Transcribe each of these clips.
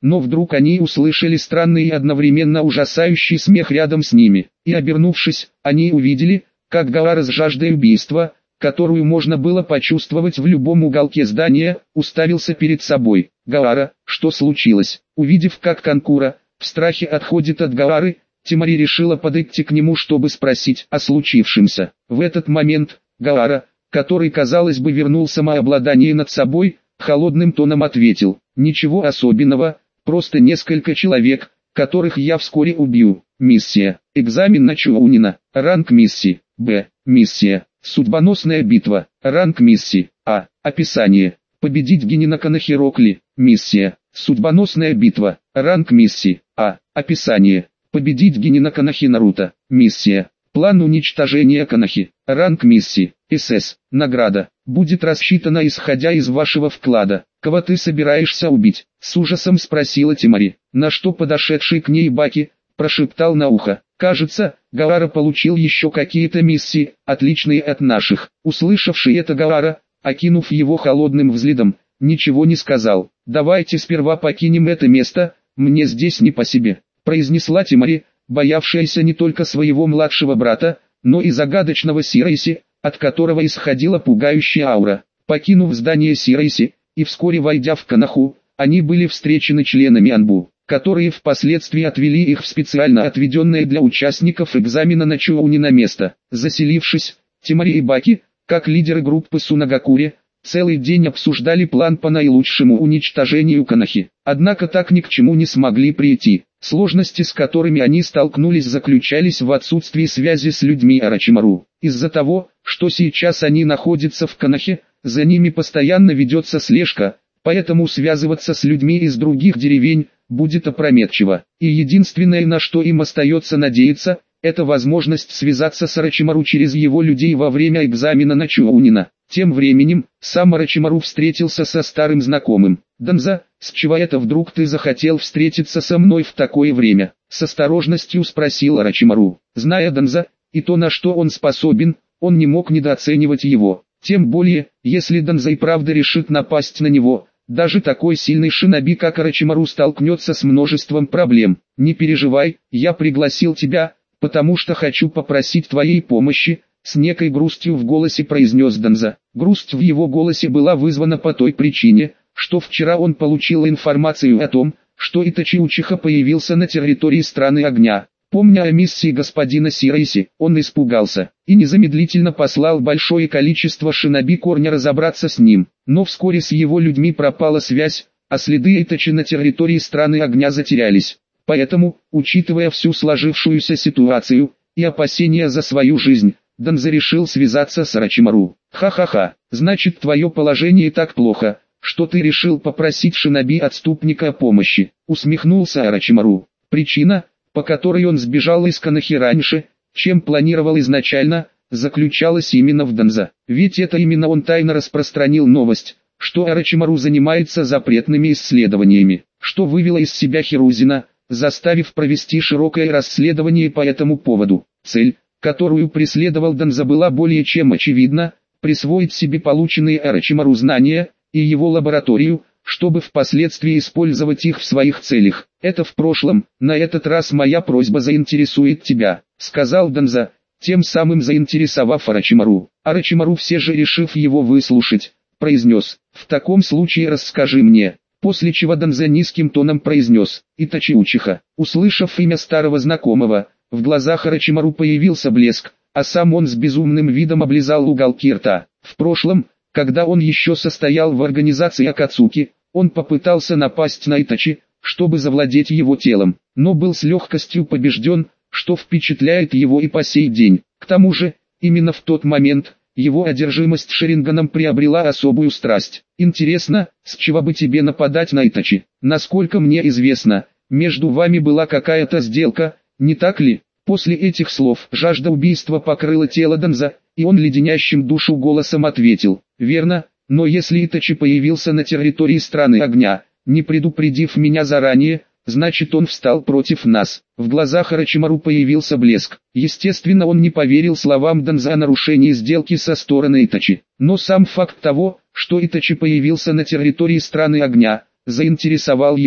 но вдруг они услышали странный и одновременно ужасающий смех рядом с ними, и обернувшись, они увидели, как Гаара с жаждой убийства, которую можно было почувствовать в любом уголке здания, уставился перед собой. «Гаара, что случилось?» Увидев, как Канкура, в страхе отходит от Гаары, Темари решила подойти к нему, чтобы спросить о случившемся. В этот момент, Гаара, который, казалось бы, вернул самообладание над собой, холодным тоном ответил: «Ничего особенного, просто несколько человек, которых я вскоре убью. Миссия. Экзамен на Чоунина. Ранг миссии. Б. Миссия. Судьбоносная битва. Ранг миссии. А. Описание. Победить Генина Канахирокли. Миссия. Судьбоносная битва. Ранг миссии. А. Описание. Победить Генина Канахи Наруто. Миссия. План уничтожения Канахи. Ранг миссии. СС. Награда. Будет рассчитана исходя из вашего вклада. Кого ты собираешься убить? С ужасом спросила Темари. На что подошедший к ней Баки прошептал на ухо: кажется, Гаара получил еще какие-то миссии, отличные от наших. Услышавший это Гаара, окинув его холодным взглядом, ничего не сказал. Давайте сперва покинем это место, мне здесь не по себе, произнесла Темари, боявшаяся не только своего младшего брата, но и загадочного Сирайси, от которого исходила пугающая аура. Покинув здание Сирайси, и вскоре войдя в Канаху, они были встречены членами Анбу, которые впоследствии отвели их в специально отведенное для участников экзамена на Чоунина место. Заселившись, Темари и Баки, как лидеры группы Сунагакури, целый день обсуждали план по наилучшему уничтожению Канахи. Однако так ни к чему не смогли прийти. Сложности, с которыми они столкнулись, заключались в отсутствии связи с людьми Орочимару. Из-за того, что сейчас они находятся в Канахе, за ними постоянно ведется слежка, поэтому связываться с людьми из других деревень будет опрометчиво. И единственное, на что им остается надеяться, это возможность связаться с Орочимару через его людей во время экзамена на Чоунина. Тем временем, сам Орочимару встретился со старым знакомым. «Данза, с чего это вдруг ты захотел встретиться со мной в такое время?» С осторожностью спросил Орочимару. Зная Данза, и то, на что он способен, он не мог недооценивать его. Тем более, если Данза и правда решит напасть на него, даже такой сильный шиноби, как Орочимару, столкнется с множеством проблем. «Не переживай, я пригласил тебя, потому что хочу попросить твоей помощи», с некой грустью в голосе произнес Данза. Грусть в его голосе была вызвана по той причине, что вчера он получил информацию о том, что Итачи Учиха появился на территории страны огня. Помня о миссии господина Сирайси, он испугался и незамедлительно послал большое количество шиноби Корня разобраться с ним. Но вскоре с его людьми пропала связь, а следы Итачи на территории страны огня затерялись. Поэтому, учитывая всю сложившуюся ситуацию и опасения за свою жизнь, Данза решил связаться с Орочимару. «Ха-ха-ха, значит, твое положение так плохо, что ты решил попросить шиноби-отступника о помощи», усмехнулся Орочимару. Причина, по которой он сбежал из Канахи раньше, чем планировал изначально, заключалась именно в Данза. Ведь это именно он тайно распространил новость, что Орочимару занимается запретными исследованиями, что вывело из себя Хирузина, заставив провести широкое расследование по этому поводу. Цель, которую преследовал Данза, была более чем очевидна: присвоить себе полученные Орочимару знания и его лабораторию, чтобы впоследствии использовать их в своих целях. «Это в прошлом, на этот раз моя просьба заинтересует тебя», сказал Данза, тем самым заинтересовав Орочимару. Орочимару, все же решив его выслушать, произнес: «В таком случае расскажи мне». После чего Данза низким тоном произнес: «Итачи Учиха». Услышав имя старого знакомого, в глазах Орочимару появился блеск, а сам он с безумным видом облизал уголки рта. В прошлом, когда он еще состоял в организации Акацуки, он попытался напасть на Итачи, чтобы завладеть его телом, но был с легкостью побежден, что впечатляет его и по сей день. К тому же, именно в тот момент, его одержимость Шаринганом приобрела особую страсть. «Интересно, с чего бы тебе нападать на Итачи? Насколько мне известно, между вами была какая-то сделка, не так ли?» После этих слов жажда убийства покрыла тело Данза, и он леденящим душу голосом ответил: «Верно, но если Итачи появился на территории страны огня, не предупредив меня заранее, значит, он встал против нас». В глазах Орочимару появился блеск. Естественно, он не поверил словам Данза о нарушении сделки со стороны Итачи. Но сам факт того, что Итачи появился на территории страны огня, заинтересовал его.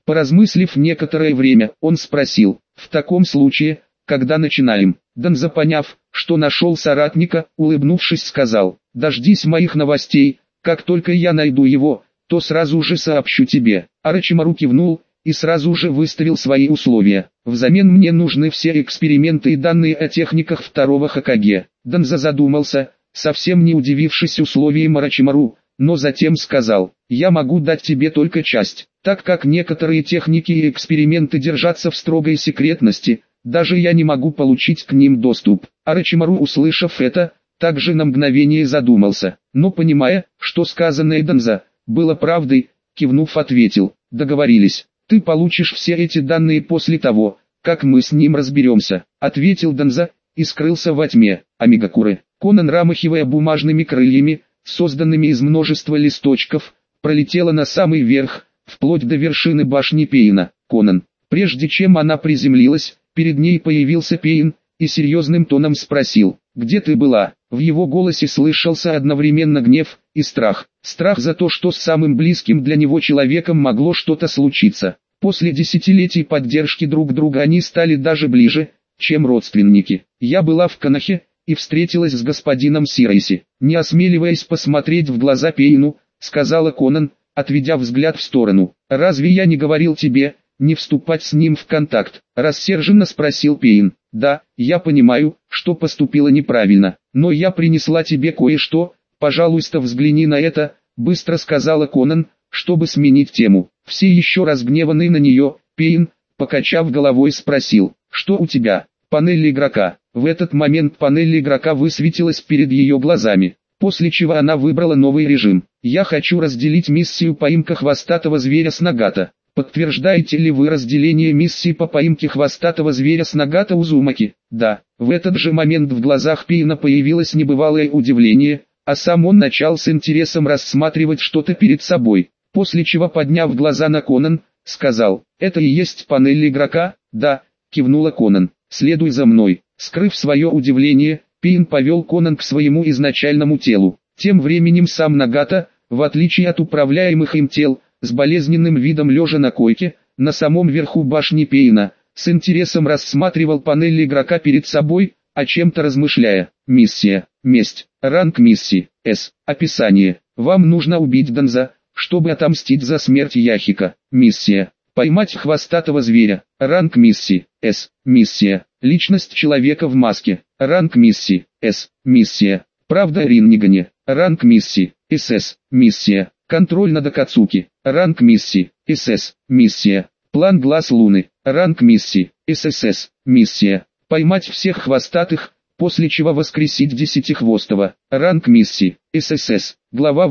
Поразмыслив некоторое время, он спросил: «В таком случае, когда начинаем?» Данза, поняв, что нашел соратника, улыбнувшись, сказал: «Дождись моих новостей, как только я найду его, то сразу же сообщу тебе». Орочимару кивнул и сразу же выставил свои условия. «Взамен мне нужны все эксперименты и данные о техниках второго Хокаге». Данза задумался, совсем не удивившись условиям Орочимару, но затем сказал: «Я могу дать тебе только часть, так как некоторые техники и эксперименты держатся в строгой секретности, даже я не могу получить к ним доступ». Орочимару, услышав это, также на мгновение задумался, но, понимая, что сказанное Данза было правдой, кивнув, ответил: «Договорились, ты получишь все эти данные после того, как мы с ним разберемся», — ответил Данза и скрылся во тьме. Амигакуры. Конан, размахивая бумажными крыльями, созданными из множества листочков, пролетела на самый верх, вплоть до вершины башни Пейна. Конан. Прежде чем она приземлилась, перед ней появился Пейн и серьезным тоном спросил: «Где ты была?» В его голосе слышался одновременно гнев и страх. Страх за то, что с самым близким для него человеком могло что-то случиться. После десятилетий поддержки друг друга они стали даже ближе, чем родственники. «Я была в Канахе и встретилась с господином Сирайси». Не осмеливаясь посмотреть в глаза Пейну, сказала Конан, отведя взгляд в сторону. «Разве я не говорил тебе не вступать с ним в контакт?» Рассерженно спросил Пейн. «Да, я понимаю, что поступила неправильно, но я принесла тебе кое-что, пожалуйста, взгляни на это», быстро сказала Конан, чтобы сменить тему. Все еще разгневанный на нее, Пейн, покачав головой, спросил: «Что у тебя?» «Панель игрока». В этот момент панель игрока высветилась перед ее глазами, после чего она выбрала новый режим. «Я хочу разделить миссию поимка хвостатого зверя с Нагата. Подтверждаете ли вы разделение миссии по поимке хвостатого зверя с Нагата Узумаки?» «Да». В этот же момент в глазах Пейна появилось небывалое удивление, а сам он начал с интересом рассматривать что-то перед собой, после чего, подняв глаза на Конан, сказал: «Это и есть панель игрока?» «Да», кивнула Конан. «Следуй за мной». Скрыв свое удивление, Пейн повел Конан к своему изначальному телу. Тем временем сам Нагата, в отличие от управляемых им тел, с болезненным видом лежа на койке, на самом верху башни Пейна, с интересом рассматривал панель игрока перед собой, о чем-то размышляя. Миссия. Месть. Ранг миссии. С. Описание. Вам нужно убить Данза, чтобы отомстить за смерть Яхика. Миссия. Поймать хвостатого зверя. Ранг миссии. С. Миссия. Личность человека в маске. Ранг миссии. С. Миссия. Правда о Риннигане. Ранг миссии. СС. Миссия. Контроль над Акацуки. Ранг миссии. СС. Миссия. План глаз луны. Ранг миссии. ССС. Миссия. Поймать всех хвостатых, после чего воскресить Десятихвостого. Ранг миссии. ССС. Глава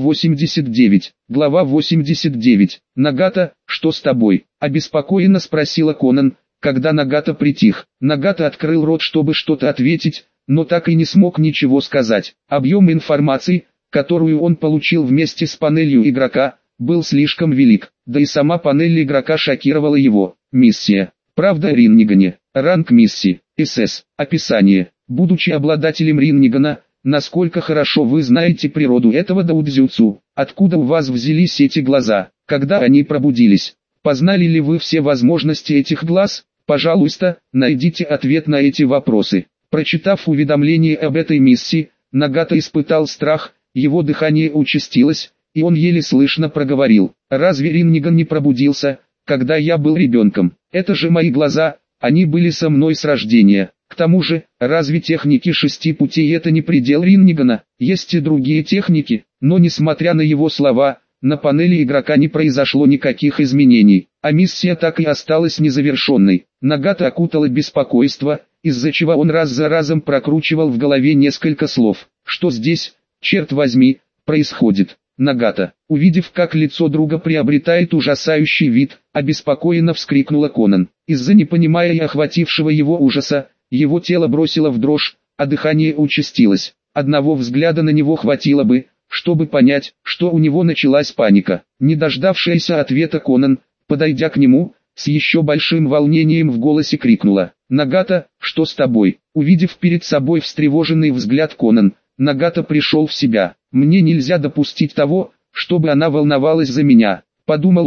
89. Глава 89. «Нагата, что с тобой?» — обеспокоенно спросила Конан, когда Нагата притих. Нагата открыл рот, чтобы что-то ответить, но так и не смог ничего сказать. Объем информации, которую он получил вместе с панелью игрока, был слишком велик, да и сама панель игрока шокировала его. Миссия. Правда о Риннигане. Ранг миссии. СС. Описание. Будучи обладателем Риннигана, насколько хорошо вы знаете природу этого даудзюцу? Откуда у вас взялись эти глаза? Когда они пробудились? Познали ли вы все возможности этих глаз? Пожалуйста, найдите ответ на эти вопросы. Прочитав уведомление об этой миссии, Нагата испытал страх, его дыхание участилось, и он еле слышно проговорил: «Разве Ринниган не пробудился, когда я был ребенком? Это же мои глаза, они были со мной с рождения. К тому же, разве техники 6 путей это не предел Риннигана? Есть и другие техники». Но несмотря на его слова, на панели игрока не произошло никаких изменений, а миссия так и осталась незавершенной. Нагата окутало беспокойство, из-за чего он раз за разом прокручивал в голове несколько слов. «Что здесь, черт возьми, происходит?» Нагата, увидев, как лицо друга приобретает ужасающий вид, обеспокоенно вскрикнула Конан. Из-за непонимания и охватившего его ужаса, его тело бросило в дрожь, а дыхание участилось. Одного взгляда на него хватило бы, чтобы понять, что у него началась паника. Не дождавшаяся ответа Конан, подойдя к нему, с еще большим волнением в голосе крикнула: «Нагата, что с тобой?» Увидев перед собой встревоженный взгляд Конан, Нагата пришел в себя. «Мне нельзя допустить того, чтобы она волновалась за меня», — подумал он,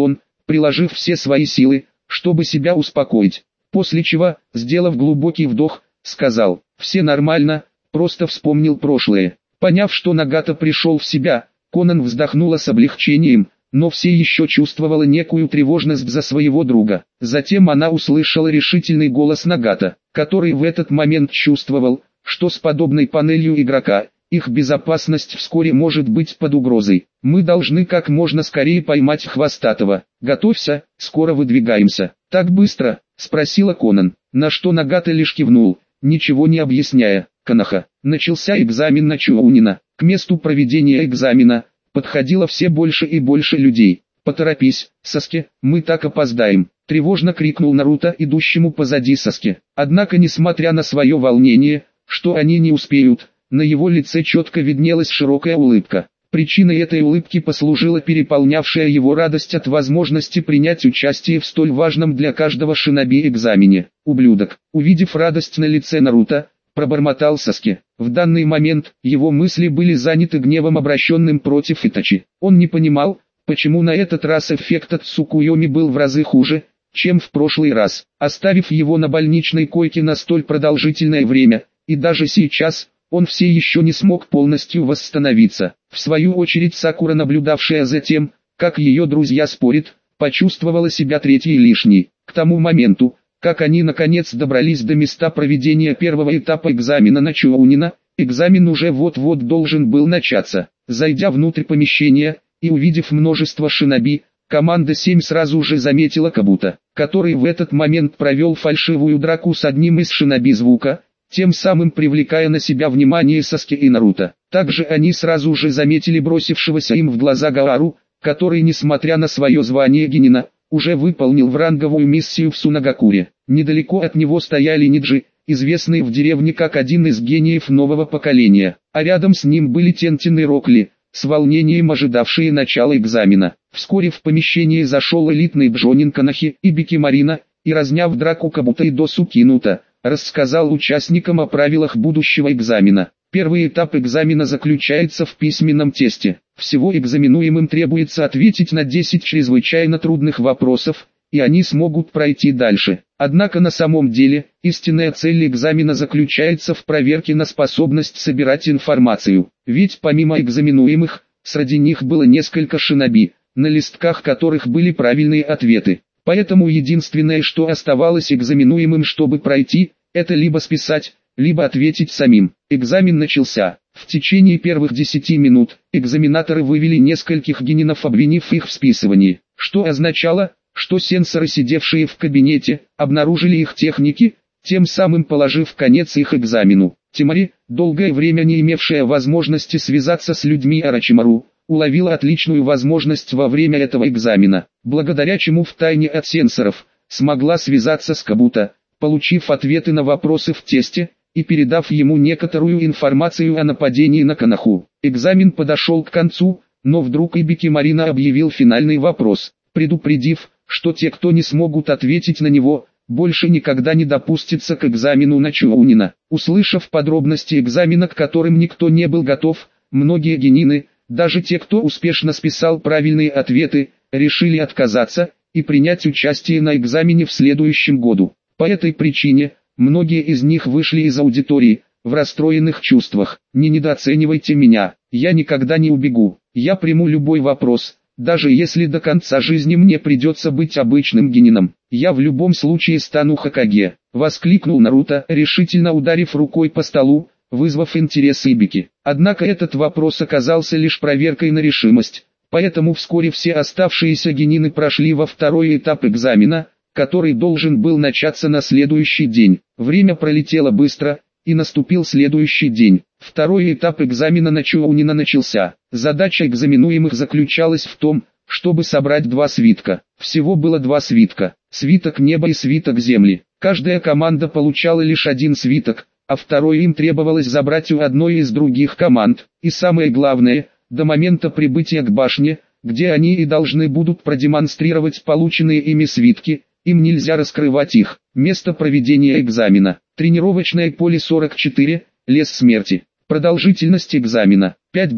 приложив все свои силы, чтобы себя успокоить. После чего, сделав глубокий вдох, сказал: «Все нормально, просто вспомнил прошлое». Поняв, что Нагата пришел в себя, Конан вздохнула с облегчением, но все еще чувствовала некую тревожность за своего друга. Затем она услышала решительный голос Нагата, который в этот момент чувствовал, что с подобной панелью игрока, их безопасность вскоре может быть под угрозой. «Мы должны как можно скорее поймать Хвостатого. Готовься, скоро выдвигаемся». «Так быстро?» – спросила Конан, на что Нагата лишь кивнул, ничего не объясняя. Канаха. Начался экзамен на Чуунина. К месту проведения экзамена подходило все больше и больше людей. «Поторопись, Саске, мы так опоздаем!» – тревожно крикнул Наруто идущему позади Саске. Однако, несмотря на свое волнение, что они не успеют, на его лице четко виднелась широкая улыбка. Причиной этой улыбки послужила переполнявшая его радость от возможности принять участие в столь важном для каждого шиноби экзамене. «Ублюдок!» Увидев радость на лице Наруто, пробормотал Саске. В данный момент его мысли были заняты гневом, обращенным против Итачи. Он не понимал, почему на этот раз эффект от Цукуйоми был в разы хуже, чем в прошлый раз. Оставив его на больничной койке на столь продолжительное время, и даже сейчас, он все еще не смог полностью восстановиться. В свою очередь Сакура, наблюдавшая за тем, как ее друзья спорят, почувствовала себя третьей лишней. К тому моменту, как они наконец добрались до места проведения первого этапа экзамена на Чуунина, экзамен уже вот-вот должен был начаться. Зайдя внутрь помещения и увидев множество шиноби, команда 7 сразу же заметила Кабуто, который в этот момент провел фальшивую драку с одним из шиноби звука, тем самым привлекая на себя внимание Саске и Наруто. Также они сразу же заметили бросившегося им в глаза Гаару, который, несмотря на свое звание генина, уже выполнил вранговую миссию в Сунагакуре. Недалеко от него стояли ниджи, известные в деревне как один из гениев нового поколения, а рядом с ним были Тентин и Рокли, с волнением ожидавшие начала экзамена. Вскоре в помещение зашел элитный Джонин Канахи и Бикимарина, и, разняв драку Кабуто и Досу Кинута, рассказал участникам о правилах будущего экзамена. Первый этап экзамена заключается в письменном тесте. Всего экзаменуемым требуется ответить на 10 чрезвычайно трудных вопросов, и они смогут пройти дальше. Однако на самом деле, истинная цель экзамена заключается в проверке на способность собирать информацию. Ведь помимо экзаменуемых, среди них было несколько шиноби, на листках которых были правильные ответы. Поэтому единственное, что оставалось экзаменуемым, чтобы пройти, это либо списать, либо ответить самим. Экзамен начался. В течение первых 10 минут, экзаменаторы вывели нескольких генинов, обвинив их в списывании, что означало, что сенсоры, сидевшие в кабинете, обнаружили их техники, тем самым положив конец их экзамену. Тимари, долгое время не имевшая возможности связаться с людьми Орочимару, уловила отличную возможность во время этого экзамена, благодаря чему втайне от сенсоров смогла связаться с Кабуто, получив ответы на вопросы в тесте и передав ему некоторую информацию о нападении на Канаху. Экзамен подошел к концу, но вдруг Бикимарина объявил финальный вопрос, предупредив, что те, кто не смогут ответить на него, больше никогда не допустятся к экзамену на Чуунина. Услышав подробности экзамена, к которым никто не был готов, многие генины, даже те, кто успешно списал правильные ответы, решили отказаться и принять участие на экзамене в следующем году. По этой причине, многие из них вышли из аудитории, в расстроенных чувствах. «Не недооценивайте меня, я никогда не убегу, я приму любой вопрос, даже если до конца жизни мне придется быть обычным генином. Я в любом случае стану Хокаге», — воскликнул Наруто, решительно ударив рукой по столу, вызвав интерес Ибики. Однако этот вопрос оказался лишь проверкой на решимость, поэтому вскоре все оставшиеся генины прошли во второй этап экзамена, который должен был начаться на следующий день. Время пролетело быстро, и наступил следующий день. Второй этап экзамена на Чуунина начался. Задача экзаменуемых заключалась в том, чтобы собрать 2 свитка. Всего было 2 свитка. Свиток неба и свиток земли. Каждая команда получала лишь 1 свиток, а второй им требовалось забрать у одной из других команд. И самое главное, до момента прибытия к башне, где они и должны будут продемонстрировать полученные ими свитки, им нельзя раскрывать их. Место проведения экзамена. Тренировочное поле 44, лес смерти. Продолжительность экзамена 5 дней.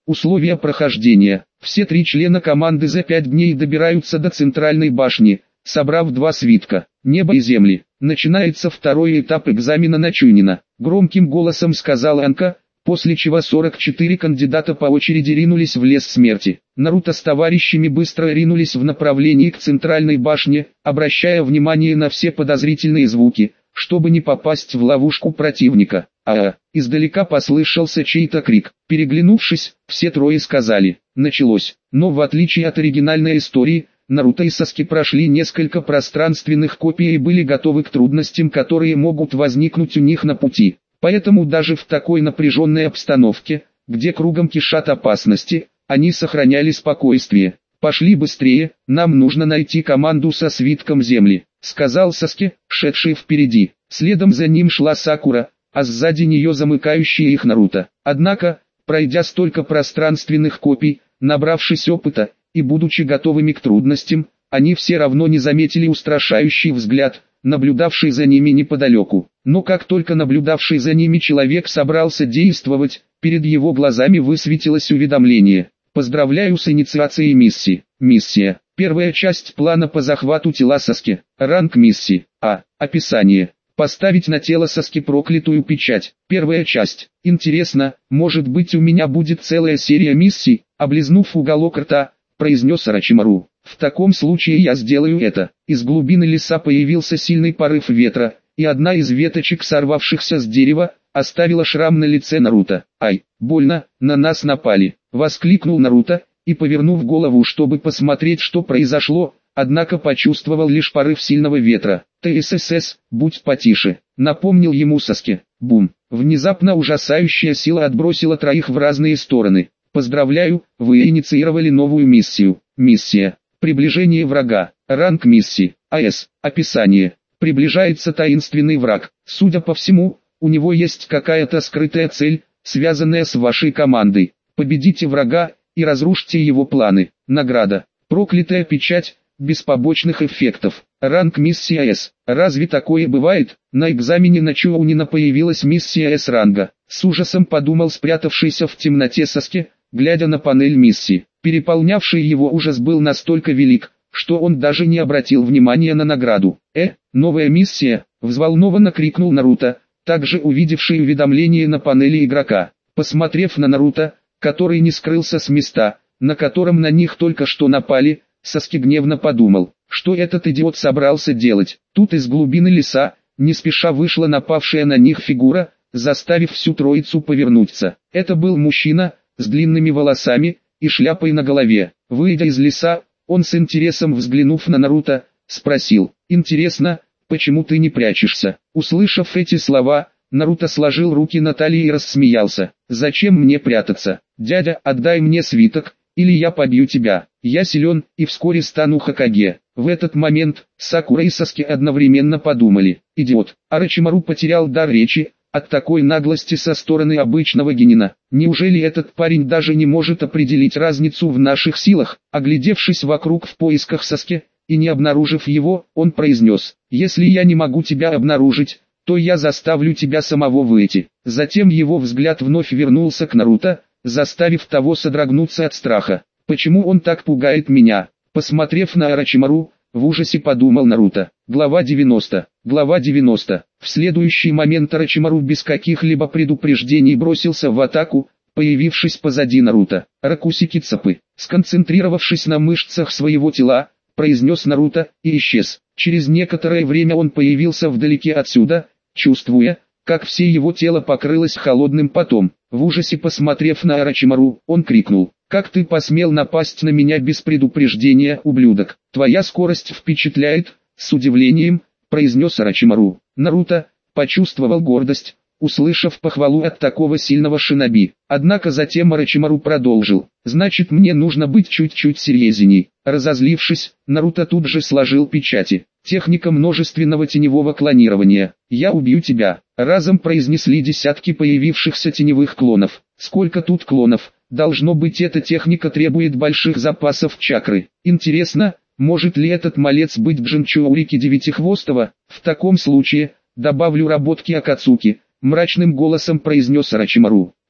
Условия прохождения. Все 3 члена команды за 5 дней добираются до центральной башни, собрав 2 свитка. Небо и земли. Начинается второй этап экзамена на Чунина. Громким голосом сказал Анка, после чего 44 кандидата по очереди ринулись в лес смерти. Наруто с товарищами быстро ринулись в направлении к центральной башне, обращая внимание на все подозрительные звуки, чтобы не попасть в ловушку противника. Издалека послышался чей-то крик. Переглянувшись, все 3 сказали: началось. Но в отличие от оригинальной истории, Наруто и Саски прошли несколько пространственных копий и были готовы к трудностям, которые могут возникнуть у них на пути. Поэтому даже в такой напряженной обстановке, где кругом кишат опасности, они сохраняли спокойствие. «Пошли быстрее, нам нужно найти команду со свитком земли», — сказал Саски, шедший впереди. Следом за ним шла Сакура, а сзади нее замыкающая их Наруто. Однако, пройдя столько пространственных копий, набравшись опыта, и будучи готовыми к трудностям, они все равно не заметили устрашающий взгляд, наблюдавший за ними неподалеку. Но как только наблюдавший за ними человек собрался действовать, перед его глазами высветилось уведомление: «Поздравляю с инициацией миссии». Миссия. Первая часть плана по захвату тела Саски. Ранг миссии. Описание. Поставить на тело Саски проклятую печать. Первая часть. Интересно, может быть у меня будет целая серия миссий? Облизнув уголок рта, произнес Орочимару. В таком случае я сделаю это. Из глубины леса появился сильный порыв ветра, и одна из веточек, сорвавшихся с дерева, оставила шрам на лице Наруто. «Ай, больно, на нас напали!» — воскликнул Наруто, и повернув голову, чтобы посмотреть, что произошло, однако почувствовал лишь порыв сильного ветра. «ТССС, будь потише», — напомнил ему Саски. Бум! Внезапно ужасающая сила отбросила 3 в разные стороны. «Поздравляю, вы инициировали новую миссию». Миссия. Приближение врага. Ранг миссии. Описание. Приближается таинственный враг. Судя по всему, у него есть какая-то скрытая цель, связанная с вашей командой. Победите врага и разрушьте его планы. Награда. Проклятая печать, без побочных эффектов. Ранг миссия С. Разве такое бывает? На экзамене на Чоунина появилась миссия С ранга. С ужасом подумал спрятавшийся в темноте Саски, глядя на панель миссии. Переполнявший его ужас был настолько велик, что он даже не обратил внимания на награду. Новая миссия!» — взволнованно крикнул Наруто, также увидевший уведомление на панели игрока. Посмотрев на Наруто, который не скрылся с места, на котором на них только что напали, Саски гневно подумал, что этот идиот собрался делать. Тут из глубины леса, не спеша вышла напавшая на них фигура, заставив всю троицу повернуться. Это был мужчина, с длинными волосами и шляпой на голове. Выйдя из леса, он с интересом взглянув на Наруто, спросил: «Интересно, почему ты не прячешься?» Услышав эти слова, Наруто сложил руки на талии и рассмеялся. «Зачем мне прятаться? Дядя, отдай мне свиток, или я побью тебя. Я силен и вскоре стану Хокаге». В этот момент Сакура и Саски одновременно подумали: «Идиот». Орочимару потерял дар речи от такой наглости со стороны обычного генина. Неужели этот парень даже не может определить разницу в наших силах? Оглядевшись вокруг в поисках Саски и не обнаружив его, он произнес: «Если я не могу тебя обнаружить, то я заставлю тебя самого выйти». Затем его взгляд вновь вернулся к Наруто, заставив того содрогнуться от страха. «Почему он так пугает меня?» Посмотрев на Орочимару, в ужасе подумал Наруто. Глава 90. Глава 90. В следующий момент Орочимару без каких-либо предупреждений бросился в атаку, появившись позади Наруто. «Ракусики цапы». Сконцентрировавшись на мышцах своего тела, произнес Наруто и исчез. Через некоторое время он появился вдалеке отсюда, чувствуя, как все его тело покрылось холодным потом. В ужасе посмотрев на Орочимару, он крикнул: «Как ты посмел напасть на меня без предупреждения, ублюдок? Твоя скорость впечатляет», — с удивлением произнес Орочимару. Наруто почувствовал гордость, услышав похвалу от такого сильного шиноби. Однако затем Орочимару продолжил: «Значит, мне нужно быть чуть-чуть серьезней». Разозлившись, Наруто тут же сложил печати. «Техника множественного теневого клонирования. Я убью тебя», — разом произнесли десятки появившихся теневых клонов. «Сколько тут клонов? Должно быть, эта техника требует больших запасов чакры. Интересно, может ли этот малец быть Джинчоурики Девятихвостого? В таком случае, добавлю работки Акацуки», — мрачным голосом произнес Орочимару.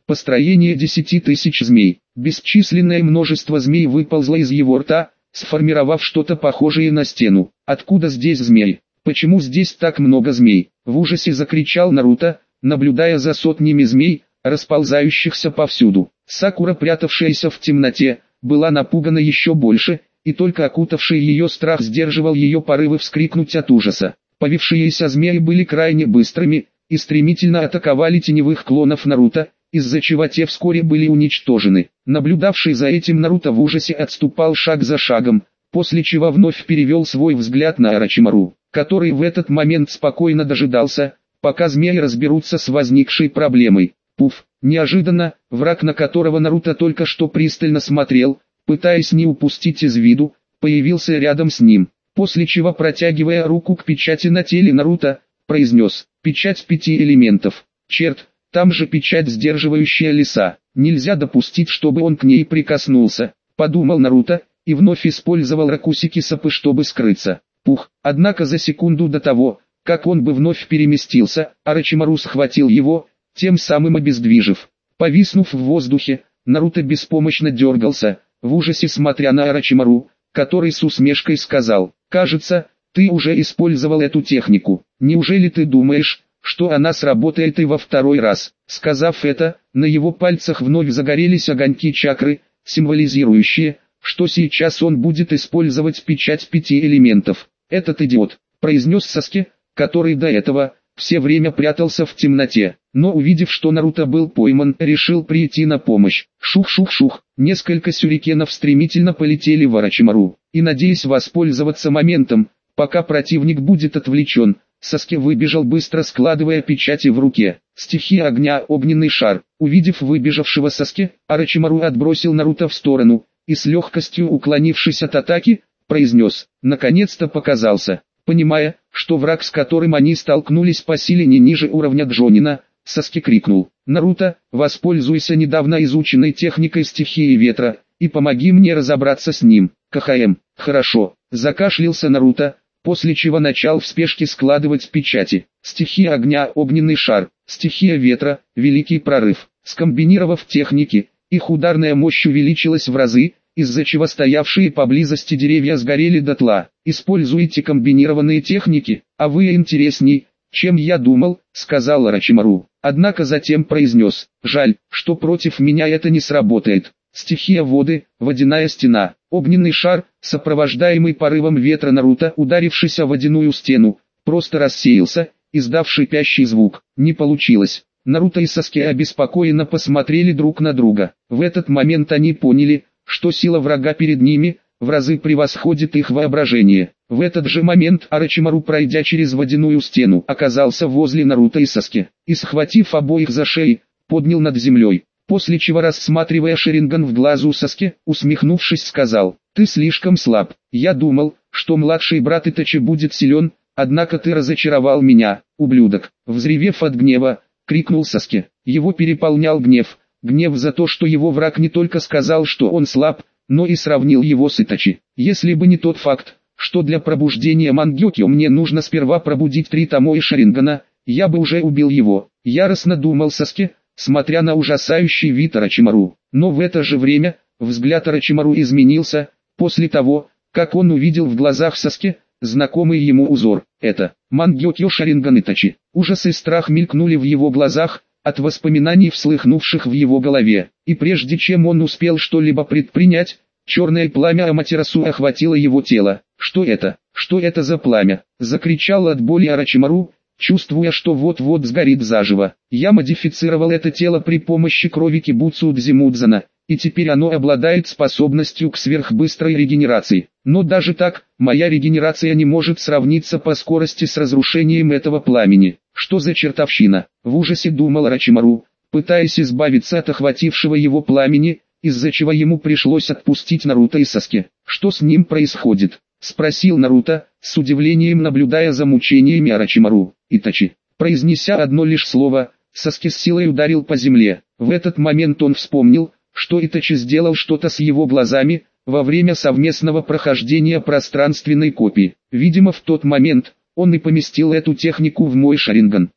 Построение 10 тысяч змей. Бесчисленное множество змей выползло из его рта, сформировав что-то похожее на стену. Откуда здесь змей? Почему здесь так много змей? В ужасе закричал Наруто, наблюдая за сотнями змей, расползающихся повсюду. Сакура, прятавшаяся в темноте, была напугана еще больше, и только окутавший ее страх сдерживал ее порывы вскрикнуть от ужаса. Повившиеся змеи были крайне быстрыми и стремительно атаковали теневых клонов Наруто, из-за чего те вскоре были уничтожены. Наблюдавший за этим Наруто в ужасе отступал шаг за шагом, после чего вновь перевел свой взгляд на Орочимару, который в этот момент спокойно дожидался, пока змеи разберутся с возникшей проблемой. Пуф! Неожиданно, враг, на которого Наруто только что пристально смотрел, пытаясь не упустить из виду, появился рядом с ним, после чего, протягивая руку к печати на теле Наруто, произнес: «Печать 5 элементов. Черт, там же печать, сдерживающая леса. Нельзя допустить, чтобы он к ней прикоснулся», — подумал Наруто, и вновь использовал Ракусики Саппы, чтобы скрыться. Пух! Однако за секунду до того, как он бы вновь переместился, Орочимару схватил его, тем самым обездвижив. Повиснув в воздухе, Наруто беспомощно дергался, в ужасе смотря на Орочимару, который с усмешкой сказал: «Кажется, ты уже использовал эту технику. Неужели ты думаешь, что она сработает и во второй раз?» Сказав это, на его пальцах вновь загорелись огоньки чакры, символизирующие, что сейчас он будет использовать печать 5 элементов. «Этот идиот», — произнес Саске, который до этого все время прятался в темноте, но увидев, что Наруто был пойман, решил прийти на помощь. Шух-шух-шух, несколько сюрикенов стремительно полетели в Орочимару, и, надеясь воспользоваться моментом, пока противник будет отвлечен, Саске выбежал, быстро складывая печати в руке. Стихия огня, огненный шар. Увидев выбежавшего Саске, Орочимару отбросил Наруто в сторону, и с легкостью уклонившись от атаки, произнес: «Наконец-то показался». Понимая, что враг, с которым они столкнулись, по силе не ниже уровня Джонина, Саске крикнул: «Наруто, воспользуйся недавно изученной техникой стихии ветра, и помоги мне разобраться с ним». КХМ. «Хорошо», — закашлялся Наруто, после чего начал в спешке складывать печати. Стихия огня, огненный шар, стихия ветра, великий прорыв. Скомбинировав техники, их ударная мощь увеличилась в разы, из-за чего стоявшие поблизости деревья сгорели дотла. «Используйте комбинированные техники, а вы интересней, чем я думал», — сказал Орочимару. Однако затем произнес: «Жаль, что против меня это не сработает». Стихия воды, водяная стена, огненный шар, сопровождаемый порывом ветра. Наруто, ударившись о водяную стену, просто рассеялся, издав шипящий звук. Не получилось. Наруто и Саске обеспокоенно посмотрели друг на друга. В этот момент они поняли, что сила врага перед ними в разы превосходит их воображение. В этот же момент Орочимару, пройдя через водяную стену, оказался возле Наруто и Саске, и, схватив обоих за шеи, поднял над землей, после чего, рассматривая Шаринган в глазу Саске, усмехнувшись, сказал: «Ты слишком слаб. Я думал, что младший брат Итачи будет силен, однако ты разочаровал меня, ублюдок». Взревев от гнева, крикнул Саске. Его переполнял гнев за то, что его враг не только сказал, что он слаб, но и сравнил его с Итачи. Если бы не тот факт, что для пробуждения Мангёкьо мне нужно сперва пробудить 3 Томоэ Шарингана, я бы уже убил его. Яростно думал Саске, смотря на ужасающий вид Орочимару. Но в это же время, взгляд Орочимару изменился, после того, как он увидел в глазах Саске знакомый ему узор. Это Мангёкьо Шаринган Итачи. Ужас и страх мелькнули в его глазах от воспоминаний, вслыхнувших в его голове, и прежде чем он успел что-либо предпринять, черное пламя Аматерасу охватило его тело. «Что это? Что это за пламя?» — закричал от боли Орочимару, чувствуя, что вот-вот сгорит заживо. «Я модифицировал это тело при помощи крови Кибуцу Дзимудзана, и теперь оно обладает способностью к сверхбыстрой регенерации. Но даже так, моя регенерация не может сравниться по скорости с разрушением этого пламени. Что за чертовщина?» — в ужасе думал Орочимару, пытаясь избавиться от охватившего его пламени, из-за чего ему пришлось отпустить Наруто и Саске. «Что с ним происходит?» — спросил Наруто, с удивлением наблюдая за мучениями Орочимару. «Итачи». Произнеся одно лишь слово, Саске с силой ударил по земле. В этот момент он вспомнил, что Итачи сделал что-то с его глазами во время совместного прохождения пространственной копии. Видимо, в тот момент он и поместил эту технику в мой Шаринган.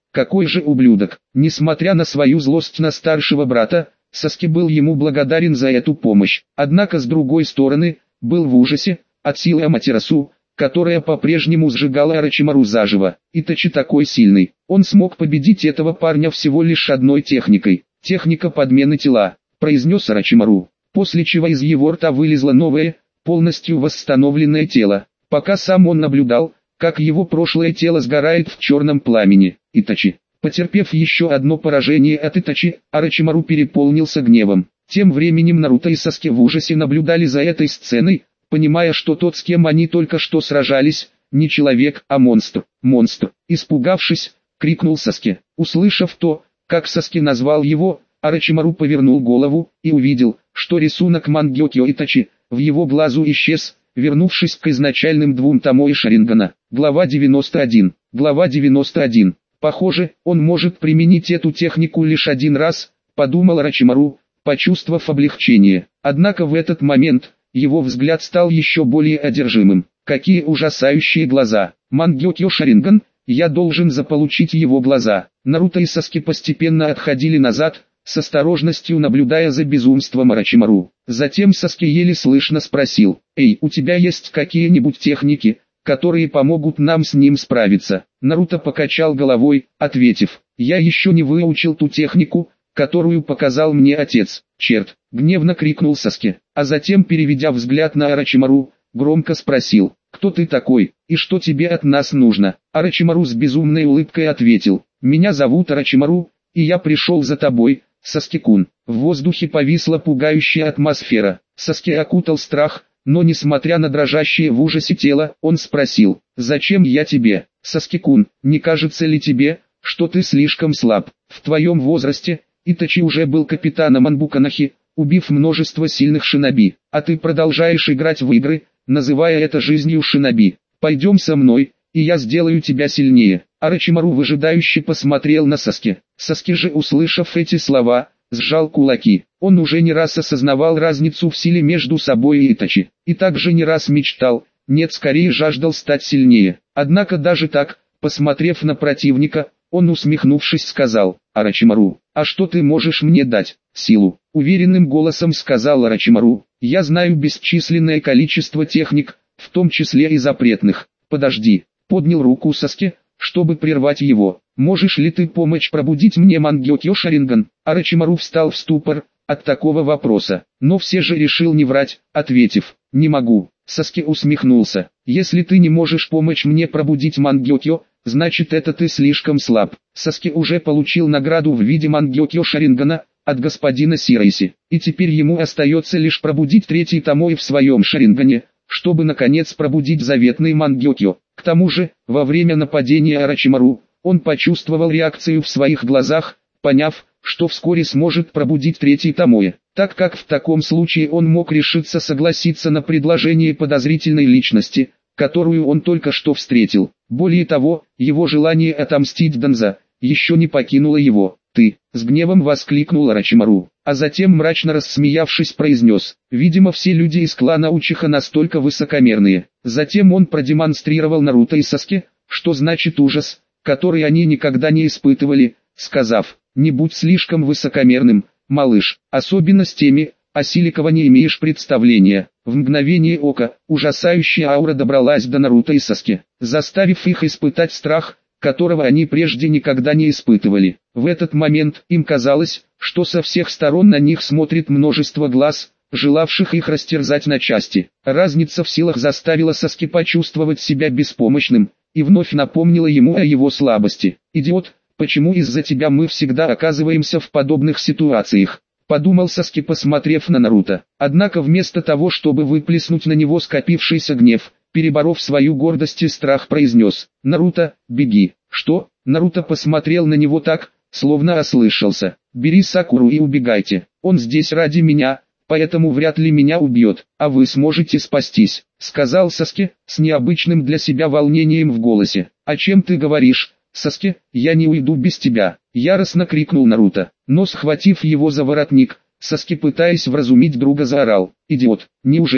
какой же ублюдок. Несмотря на свою злость на старшего брата, Саски был ему благодарен за эту помощь. Однако с другой стороны, был в ужасе от силы Аматерасу, которая по-прежнему сжигала Орочимару заживо. Итачи такой сильный, он смог победить этого парня всего лишь одной техникой. «Техника подмены тела», — произнес Орочимару, после чего из его рта вылезло новое, полностью восстановленное тело. Пока сам он наблюдал, как его прошлое тело сгорает в черном пламени. Итачи, потерпев еще одно поражение от Итачи, Орочимару переполнился гневом. Тем временем Наруто и Саски в ужасе наблюдали за этой сценой, понимая, что тот, с кем они только что сражались, не человек, а монстр. «Монстр!» Испугавшись, крикнул Саски. Услышав то, как Саски назвал его, Орочимару повернул голову и увидел, что рисунок Мангёкё Итачи в его глазу исчез, вернувшись к изначальным двум томои Шарингана. Глава 91. Глава 91. Похоже, он может применить эту технику лишь один раз, подумал Орочимару, почувствовав облегчение. Однако в этот момент его взгляд стал еще более одержимым. Какие ужасающие глаза! Мангёкё Шаринган, я должен заполучить его глаза. Наруто и Саски постепенно отходили назад, с осторожностью наблюдая за безумством Орочимару. Затем Саски еле слышно спросил: «Эй, у тебя есть какие-нибудь техники, которые помогут нам с ним справиться?» Наруто покачал головой, ответив: «Я еще не выучил ту технику, которую показал мне отец». «Черт!» — гневно крикнул Саски, а затем, переведя взгляд на Орочимару, громко спросил: «Кто ты такой, и что тебе от нас нужно?» Орочимару с безумной улыбкой ответил: «Меня зовут Орочимару, и я пришел за тобой, Саски-кун». В воздухе повисла пугающая атмосфера. Саски окутал страх, но несмотря на дрожащее в ужасе тело, он спросил: «Зачем я тебе, Саски-кун? Не кажется ли тебе, что ты слишком слаб? В твоем возрасте Итачи уже был капитаном Анбуканахи, убив множество сильных шиноби, а ты продолжаешь играть в игры, называя это жизнью шиноби. Пойдем со мной, и я сделаю тебя сильнее». Орочимару выжидающе посмотрел на Саски. Саски же, услышав эти слова, сжал кулаки. Он уже не раз осознавал разницу в силе между собой и Итачи, и также не раз мечтал, нет, скорее жаждал стать сильнее. Однако даже так, посмотрев на противника, он, усмехнувшись, сказал: «Орочимару, а что ты можешь мне дать?» «Силу», — уверенным голосом сказал Орочимару. «Я знаю бесчисленное количество техник, в том числе и запретных». «Подожди», — поднял руку Саски, чтобы прервать его. «Можешь ли ты помочь пробудить мне Мангёкё Шаринган?» Орочимару встал в ступор от такого вопроса, но все же решил не врать, ответив: «Не могу». Саски усмехнулся. «Если ты не можешь помочь мне пробудить Мангёкё, значит, это ты слишком слаб». Саски уже получил награду в виде Мангёкё Шарингана от господина Сирайси, и теперь ему остается лишь пробудить третий томои в своем Шарингане, чтобы наконец пробудить заветный Мангёкё. К тому же, во время нападения Орочимару, он почувствовал реакцию в своих глазах, поняв, что вскоре сможет пробудить третий томои, так как в таком случае он мог решиться согласиться на предложение подозрительной личности, которую он только что встретил. Более того, его желание отомстить Данза еще не покинуло его. «Ты!» — с гневом воскликнул Орочимару, а затем, мрачно рассмеявшись, произнес: «Видимо, все люди из клана Учиха настолько высокомерные». Затем он продемонстрировал Наруто и Саски, что значит ужас, который они никогда не испытывали, сказав: «Не будь слишком высокомерным, малыш, особенно с теми, о силе кого не имеешь представления». В мгновение ока, ужасающая аура добралась до Наруто и Саски, заставив их испытать страх, которого они прежде никогда не испытывали. В этот момент им казалось, что со всех сторон на них смотрит множество глаз, желавших их растерзать на части. Разница в силах заставила Саски почувствовать себя беспомощным, и вновь напомнила ему о его слабости. «Идиот, почему из-за тебя мы всегда оказываемся в подобных ситуациях?» — подумал Саски, посмотрев на Наруто. Однако вместо того, чтобы выплеснуть на него скопившийся гнев, переборов свою гордость и страх, произнес: «Наруто, беги». «Что?» Наруто посмотрел на него так, словно ослышался. «Бери Сакуру и убегайте. Он здесь ради меня, поэтому вряд ли меня убьет, а вы сможете спастись», — сказал Саски, с необычным для себя волнением в голосе. «О чем ты говоришь, Саски? Я не уйду без тебя», — яростно крикнул Наруто. Но, схватив его за воротник, Саски, пытаясь вразумить друга, заорал: «Идиот, неужели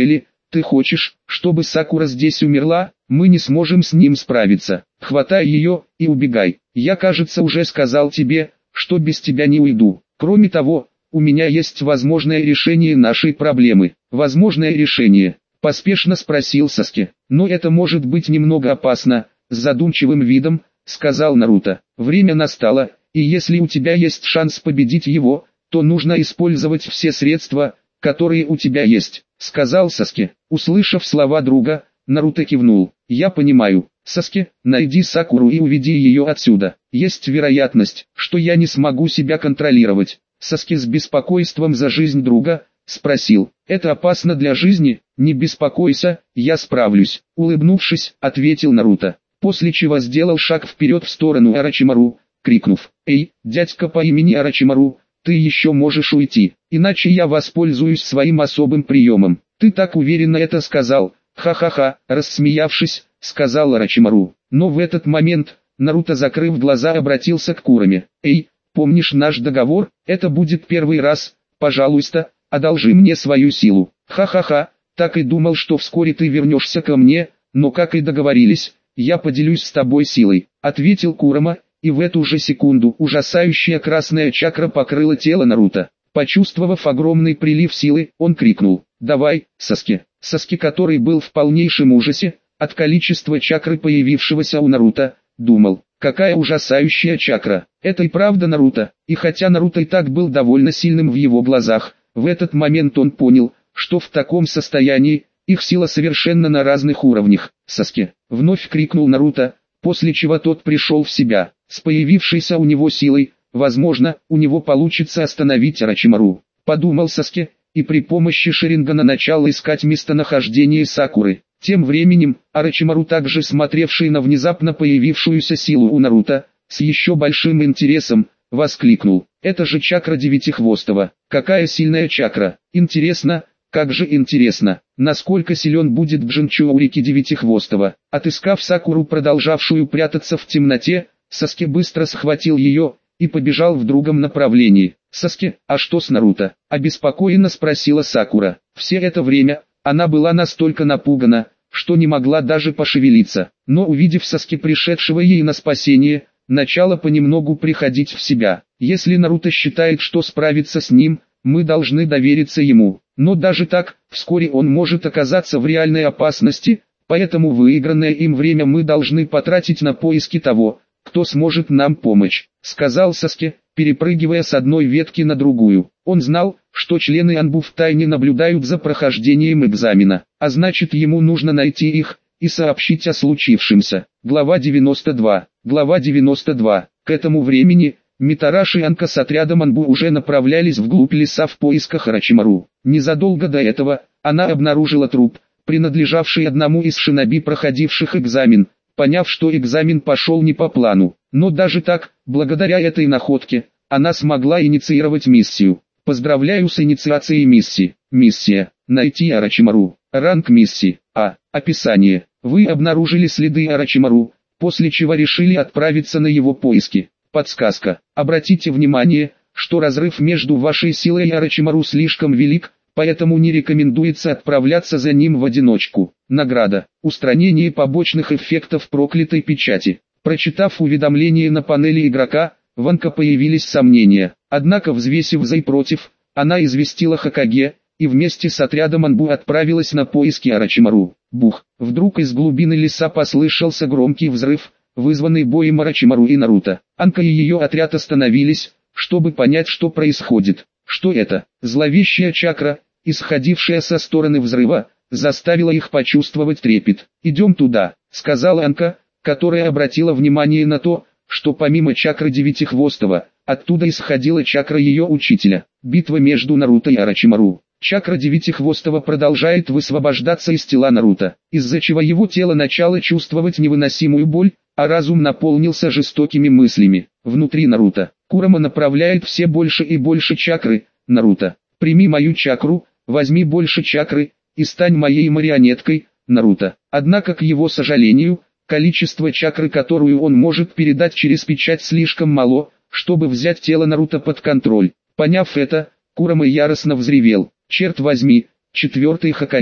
Ты хочешь, чтобы Сакура здесь умерла? Мы не сможем с ним справиться. Хватай ее и убегай. Я, кажется, уже сказал тебе, что без тебя не уйду. Кроме того, у меня есть возможное решение нашей проблемы. Возможное решение? Поспешно спросил Саски. Но это может быть немного опасно, с задумчивым видом, сказал Наруто. Время настало, и если у тебя есть шанс победить его, то нужно использовать все средства, которые у тебя есть, сказал Саски. Услышав слова друга, Наруто кивнул. Я понимаю. Саски, найди Сакуру и уведи ее отсюда. Есть вероятность, что я не смогу себя контролировать. Саски с беспокойством за жизнь друга спросил. Это опасно для жизни? Не беспокойся, я справлюсь. Улыбнувшись, ответил Наруто. После чего сделал шаг вперед в сторону Орочимару, крикнув. Эй, дядька по имени Орочимару, ты еще можешь уйти, иначе я воспользуюсь своим особым приемом. Ты так уверенно это сказал. Ха-ха-ха, рассмеявшись, сказал Орочимару. Но в этот момент, Наруто, закрыв глаза, обратился к Кураме. Эй, помнишь наш договор? Это будет первый раз, пожалуйста, одолжи мне свою силу. Ха-ха-ха, так и думал, что вскоре ты вернешься ко мне, но как и договорились, я поделюсь с тобой силой, ответил Курама, и в эту же секунду ужасающая красная чакра покрыла тело Наруто. Почувствовав огромный прилив силы, он крикнул: «Давай, Саски!» Саски, который был в полнейшем ужасе от количества чакры, появившегося у Наруто, думал: какая ужасающая чакра! Это и правда Наруто. И хотя Наруто и так был довольно сильным в его глазах, в этот момент он понял, что в таком состоянии их сила совершенно на разных уровнях. «Саски!» — вновь крикнул Наруто, после чего тот пришел в себя. С появившейся у него силой, возможно, у него получится остановить Орочимару, подумал Саски, и при помощи Шарингана начал искать местонахождение Сакуры. Тем временем, Орочимару, также смотревший на внезапно появившуюся силу у Наруто, с еще большим интересом, воскликнул: «Это же чакра Девятихвостого! Какая сильная чакра! Интересно, как же интересно, насколько силен будет Джинчуурики Девятихвостого!» Отыскав Сакуру, продолжавшую прятаться в темноте, Саски быстро схватил ее и побежал в другом направлении. «Саски, а что с Наруто?» – обеспокоенно спросила Сакура. Все это время она была настолько напугана, что не могла даже пошевелиться, но, увидев Саски, пришедшего ей на спасение, начала понемногу приходить в себя. Если Наруто считает, что справиться с ним, мы должны довериться ему. Но даже так, вскоре он может оказаться в реальной опасности, поэтому выигранное им время мы должны потратить на поиски того, кто сможет нам помочь, сказал Саски, перепрыгивая с одной ветки на другую. Он знал, что члены Анбу втайне наблюдают за прохождением экзамена, а значит, ему нужно найти их и сообщить о случившемся. Глава 92. Глава 92. К этому времени Митараши и Анка с отрядом Анбу уже направлялись вглубь леса в поисках Орочимару. Незадолго до этого она обнаружила труп, принадлежавший одному из шиноби, проходивших экзамен, поняв, что экзамен пошел не по плану. Но даже так, благодаря этой находке, она смогла инициировать миссию. Поздравляю с инициацией миссии. Миссия: найти Орочимару. Ранг миссии А. Описание: вы обнаружили следы Орочимару, после чего решили отправиться на его поиски. Подсказка: обратите внимание, что разрыв между вашей силой и Орочимару слишком велик, поэтому не рекомендуется отправляться за ним в одиночку. Награда: устранение побочных эффектов проклятой печати. Прочитав уведомление на панели игрока, в Анка появились сомнения. Однако, взвесив за и против, она известила Хокаге, и вместе с отрядом Анбу отправилась на поиски Орочимару. Бух! Вдруг из глубины леса послышался громкий взрыв, вызванный боем Орочимару и Наруто. Анка и ее отряд остановились, чтобы понять, что происходит. Что это? Зловещая чакра, исходившая со стороны взрыва, заставила их почувствовать трепет. «Идем туда», — сказала Анка, которая обратила внимание на то, что помимо чакры Девятихвостого, оттуда исходила чакра ее учителя. Битва между Наруто и Орочимару. Чакра Девятихвостого продолжает высвобождаться из тела Наруто, из-за чего его тело начало чувствовать невыносимую боль, а разум наполнился жестокими мыслями. Внутри Наруто Курама направляет все больше и больше чакры. Наруто, прими мою чакру, возьми больше чакры и стань моей марионеткой, Наруто. Однако, к его сожалению, количество чакры, которую он может передать через печать, слишком мало, чтобы взять тело Наруто под контроль. Поняв это, Курама яростно взревел: «Черт возьми, четвертый Хокаге,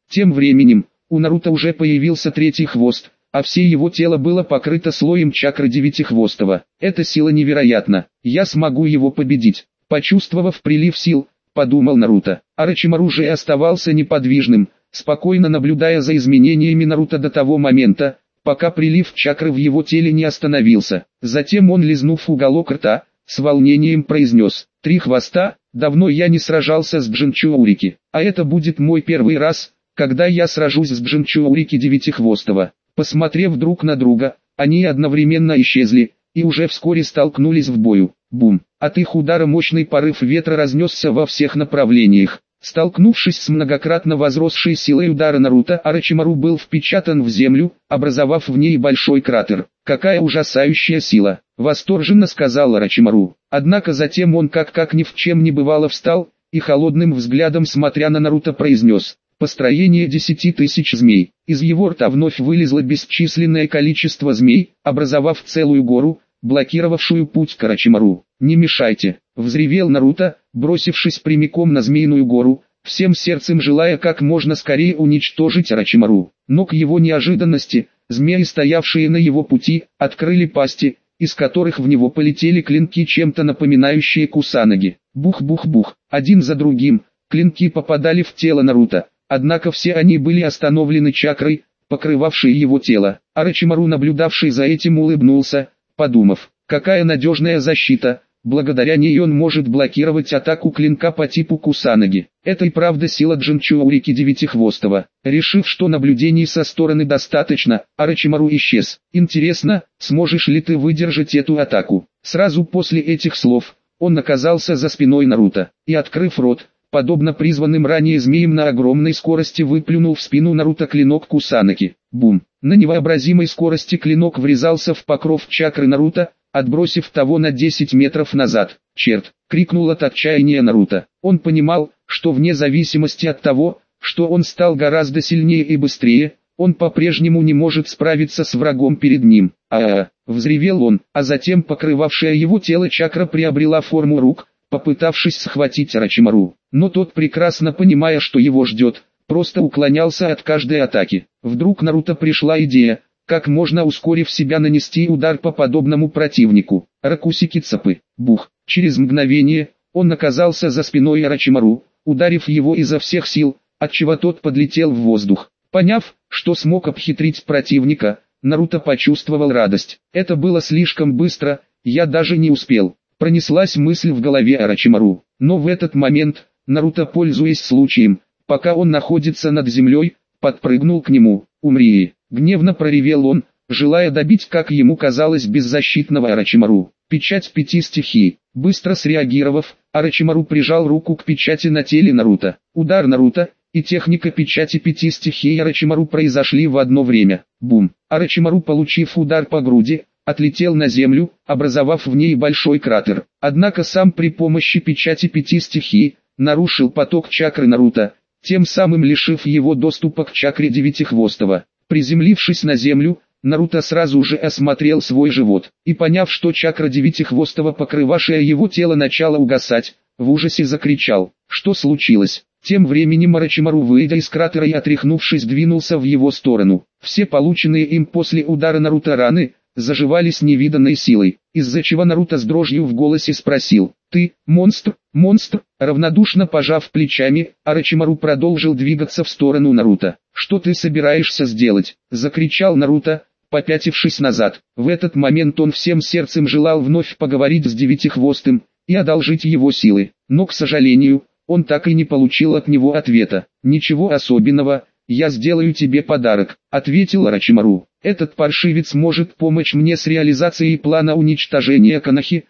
Тем временем, у Наруто уже появился третий хвост, а все его тело было покрыто слоем чакры девятихвостого. Эта сила невероятна, я смогу его победить. Почувствовав прилив сил, подумал Наруто. Орочимару же оставался неподвижным, спокойно наблюдая за изменениями Наруто до того момента, пока прилив чакры в его теле не остановился. Затем он, лизнув уголок рта, с волнением произнес: «Три хвоста, давно я не сражался с Джинчуурики, а это будет мой первый раз, когда я сражусь с Джинчуурики девятихвостого». Посмотрев друг на друга, они одновременно исчезли, и уже вскоре столкнулись в бою. Бум! От их удара мощный порыв ветра разнесся во всех направлениях. Столкнувшись с многократно возросшей силой удара Наруто, Орочимару был впечатан в землю, образовав в ней большой кратер. «Какая ужасающая сила!» — восторженно сказал Орочимару. Однако затем он как ни в чем не бывало встал, и холодным взглядом смотря на Наруто произнес: «Построение 10 тысяч змей». Из его рта вновь вылезло бесчисленное количество змей, образовав целую гору, блокировавшую путь к Орочимару. «Не мешайте!» — взревел Наруто, бросившись прямиком на Змеиную гору, всем сердцем желая как можно скорее уничтожить Орочимару. Но к его неожиданности, змеи, стоявшие на его пути, открыли пасти, из которых в него полетели клинки, чем-то напоминающие кусанаги. Бух-бух-бух, один за другим, клинки попадали в тело Наруто, однако все они были остановлены чакрой, покрывавшей его тело. Орочимару, наблюдавший за этим, улыбнулся, подумав: какая надежная защита, благодаря ней он может блокировать атаку клинка по типу кусанаги. Это и правда сила Джинчуурики девятихвостого. Решив, что наблюдений со стороны достаточно, Орочимару исчез. «Интересно, сможешь ли ты выдержать эту атаку?» Сразу после этих слов, он оказался за спиной Наруто, и, открыв рот, подобно призванным ранее змеям, на огромной скорости выплюнул в спину Наруто клинок кусанаги. Бум! На невообразимой скорости клинок врезался в покров чакры Наруто, отбросив того на 10 метров назад. «Черт!» — крикнул от отчаяния Наруто. Он понимал, что вне зависимости от того, что он стал гораздо сильнее и быстрее, он по-прежнему не может справиться с врагом перед ним. Взревел он, а затем покрывавшая его тело чакра приобрела форму рук, попытавшись схватить Орочимару. Но тот, прекрасно понимая, что его ждет, просто уклонялся от каждой атаки. Вдруг Наруто пришла идея, как можно, ускорив себя, нанести удар по подобному противнику. Ракусики-цапы. Бух! Через мгновение, он оказался за спиной Орочимару, ударив его изо всех сил, отчего тот подлетел в воздух. Поняв, что смог обхитрить противника, Наруто почувствовал радость. Это было слишком быстро, я даже не успел. Пронеслась мысль в голове Орочимару. Но в этот момент, Наруто, пользуясь случаем, пока он находится над землей, подпрыгнул к нему. «Умри!» — гневно проревел он, желая добить, как ему казалось, беззащитного Орочимару. Печать 5 стихий. Быстро среагировав, Орочимару прижал руку к печати на теле Наруто. Удар Наруто и техника печати 5 стихий Орочимару произошли в одно время. Бум! Орочимару, получив удар по груди, отлетел на землю, образовав в ней большой кратер. Однако сам при помощи печати 5 стихий нарушил поток чакры Наруто, тем самым лишив его доступа к чакре девятихвостого. Приземлившись на землю, Наруто сразу же осмотрел свой живот, и, поняв, что чакра девятихвостого, покрывавшая его тело, начала угасать, в ужасе закричал: «Что случилось?» Тем временем Орочимару, выйдя из кратера и отряхнувшись, двинулся в его сторону. Все полученные им после удара Наруто раны заживали с невиданной силой, из-за чего Наруто с дрожью в голосе спросил: «Ты, монстр, монстр?» Равнодушно пожав плечами, Орочимару продолжил двигаться в сторону Наруто. «Что ты собираешься сделать?» — закричал Наруто, попятившись назад. В этот момент он всем сердцем желал вновь поговорить с девятихвостым и одолжить его силы, но, к сожалению, он так и не получил от него ответа. «Ничего особенного, я сделаю тебе подарок», — ответил Орочимару. «Этот паршивец может помочь мне с реализацией плана уничтожения Конохи,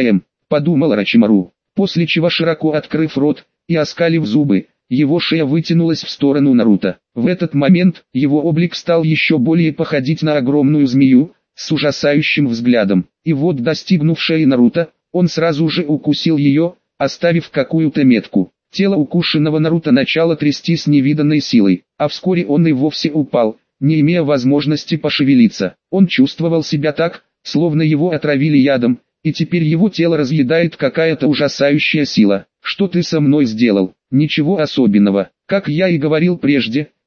подумал Орочимару, после чего, широко открыв рот и оскалив зубы, его шея вытянулась в сторону Наруто. В этот момент его облик стал еще более походить на огромную змею с ужасающим взглядом. И вот, достигнув шеи Наруто, он сразу же укусил ее, оставив какую-то метку. Тело укушенного Наруто начало трясти с невиданной силой, а вскоре он и вовсе упал, не имея возможности пошевелиться. Он чувствовал себя так, словно его отравили ядом, и теперь его тело разъедает какая-то ужасающая сила. «Что ты со мной сделал?» «Ничего особенного. Как я и говорил прежде,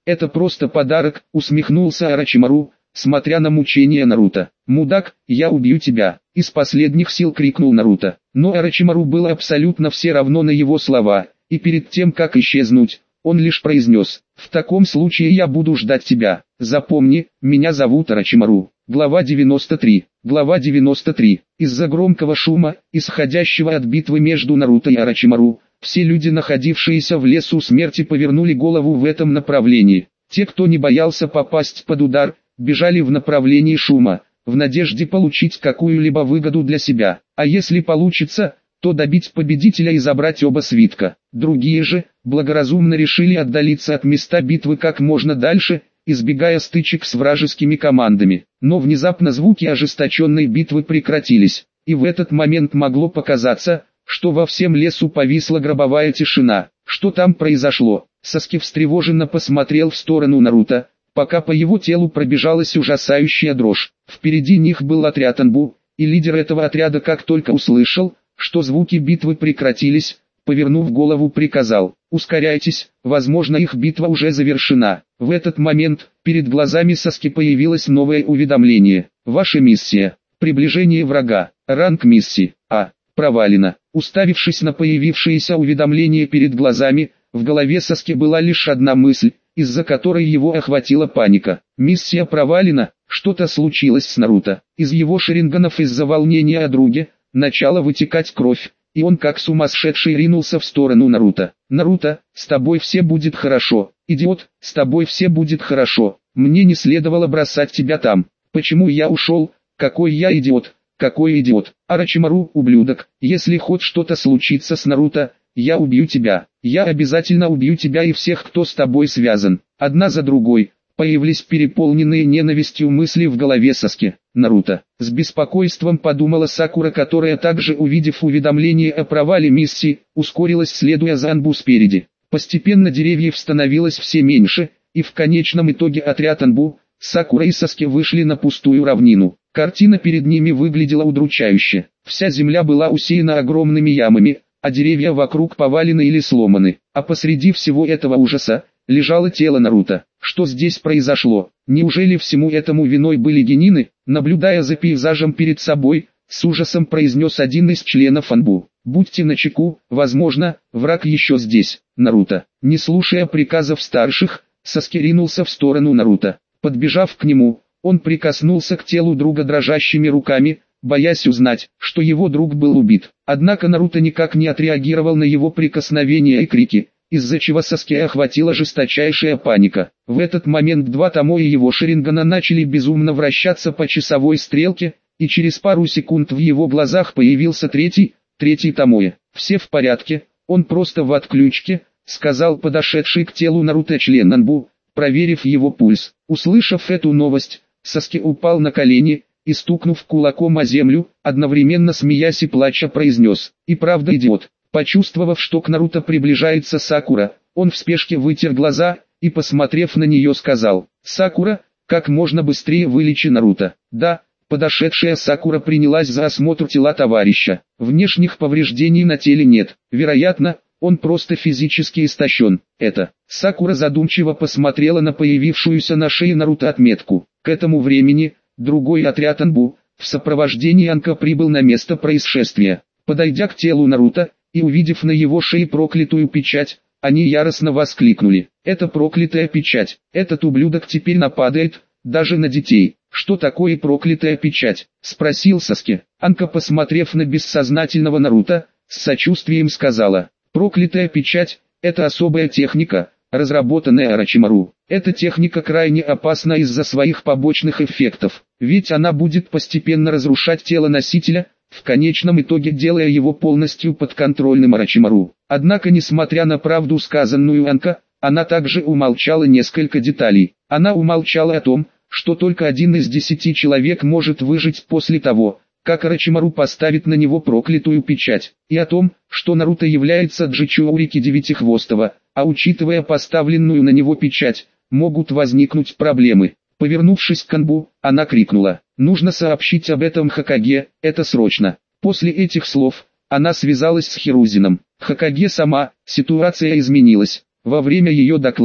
Это просто подарок, усмехнулся Орочимару, смотря на мучения Наруто. «Мудак, я убью тебя!» — из последних сил крикнул Наруто. Но Орочимару было абсолютно все равно на его слова, и перед тем как исчезнуть, он лишь произнес: «В таком случае я буду ждать тебя. Запомни, меня зовут Орочимару». Глава 93. Глава 93. Из-за громкого шума, исходящего от битвы между Наруто и Орочимару, все люди, находившиеся в лесу смерти, повернули голову в этом направлении. Те, кто не боялся попасть под удар, бежали в направлении шума, в надежде получить какую-либо выгоду для себя. А если получится, то добить победителя и забрать оба свитка. Другие же, благоразумно решили отдалиться от места битвы как можно дальше, избегая стычек с вражескими командами. Но внезапно звуки ожесточенной битвы прекратились, и в этот момент могло показаться, что во всем лесу повисла гробовая тишина. Что там произошло? Саски встревоженно посмотрел в сторону Наруто, пока по его телу пробежалась ужасающая дрожь. Впереди них был отряд Анбу, и лидер этого отряда, как только услышал, что звуки битвы прекратились, повернув голову, приказал: «Ускоряйтесь, возможно, их битва уже завершена». В этот момент, перед глазами Саски появилось новое уведомление: «Ваша миссия — приближение врага, ранг миссии А, провалено». Уставившись на появившееся уведомление перед глазами, в голове Саски была лишь одна мысль, из-за которой его охватила паника. Миссия провалена, что-то случилось с Наруто. Из его шаринганов из-за волнения о друге начала вытекать кровь, и он как сумасшедший ринулся в сторону Наруто. «Наруто, с тобой все будет хорошо. Идиот, с тобой все будет хорошо. Мне не следовало бросать тебя там. Почему я ушел? Какой я идиот, какой идиот. Орочимару, ублюдок, если хоть что-то случится с Наруто, я убью тебя. Я обязательно убью тебя и всех, кто с тобой связан». Одна за другой появились переполненные ненавистью мысли в голове Саски. «Наруто», — с беспокойством подумала Сакура, которая также, увидев уведомление о провале миссии, ускорилась, следуя за Анбу спереди. Постепенно деревьев становилось все меньше, и в конечном итоге отряд Анбу, Сакура и Саски вышли на пустую равнину. Картина перед ними выглядела удручающе. Вся земля была усеяна огромными ямами, а деревья вокруг повалены или сломаны. А посреди всего этого ужаса лежало тело Наруто. Что здесь произошло? Неужели всему этому виной были генины? Наблюдая за пейзажем перед собой, с ужасом произнес один из членов Анбу: «Будьте начеку, возможно, враг еще здесь». Наруто, не слушая приказов старших, Саски ринулся в сторону Наруто. Подбежав к нему, он прикоснулся к телу друга дрожащими руками, боясь узнать, что его друг был убит. Однако Наруто никак не отреагировал на его прикосновения и крики, из-за чего Саски охватила жесточайшая паника. В этот момент два Томо и его шарингана начали безумно вращаться по часовой стрелке, и через пару секунд в его глазах появился третий Томоэ. «Все в порядке, он просто в отключке», — сказал подошедший к телу Наруто член Анбу, проверив его пульс. Услышав эту новость, Саски упал на колени и, стукнув кулаком о землю, одновременно смеясь и плача произнес: «И правда, идиот». Почувствовав, что к Наруто приближается Сакура, он в спешке вытер глаза и, посмотрев на нее, сказал: «Сакура, как можно быстрее вылечи Наруто». «Да». Подошедшая Сакура принялась за осмотр тела товарища. Внешних повреждений на теле нет. Вероятно, он просто физически истощен. Это. Сакура задумчиво посмотрела на появившуюся на шее Наруто отметку. К этому времени, другой отряд Анбу, в сопровождении Анка, прибыл на место происшествия. Подойдя к телу Наруто и увидев на его шее проклятую печать, они яростно воскликнули: «Это проклятая печать! Этот ублюдок теперь нападает даже на детей!» «Что такое проклятая печать?» — спросил Саски. Анка, посмотрев на бессознательного Наруто, с сочувствием сказала: «Проклятая печать — это особая техника, разработанная Орочимару. Эта техника крайне опасна из-за своих побочных эффектов, ведь она будет постепенно разрушать тело носителя, в конечном итоге делая его полностью подконтрольным Орочимару». Однако, несмотря на правду, сказанную Анка, она также умалчала несколько деталей. Она умалчала о том, что только 1 из 10 человек может выжить после того, как Орочимару поставит на него проклятую печать, и о том, что Наруто является Джичоурики Девятихвостого, а учитывая поставленную на него печать, могут возникнуть проблемы. Повернувшись к Анбу, она крикнула: «Нужно сообщить об этом Хокаге, это срочно». После этих слов, она связалась с Хирузином. Хокаге сама, ситуация изменилась. Во время ее доклада,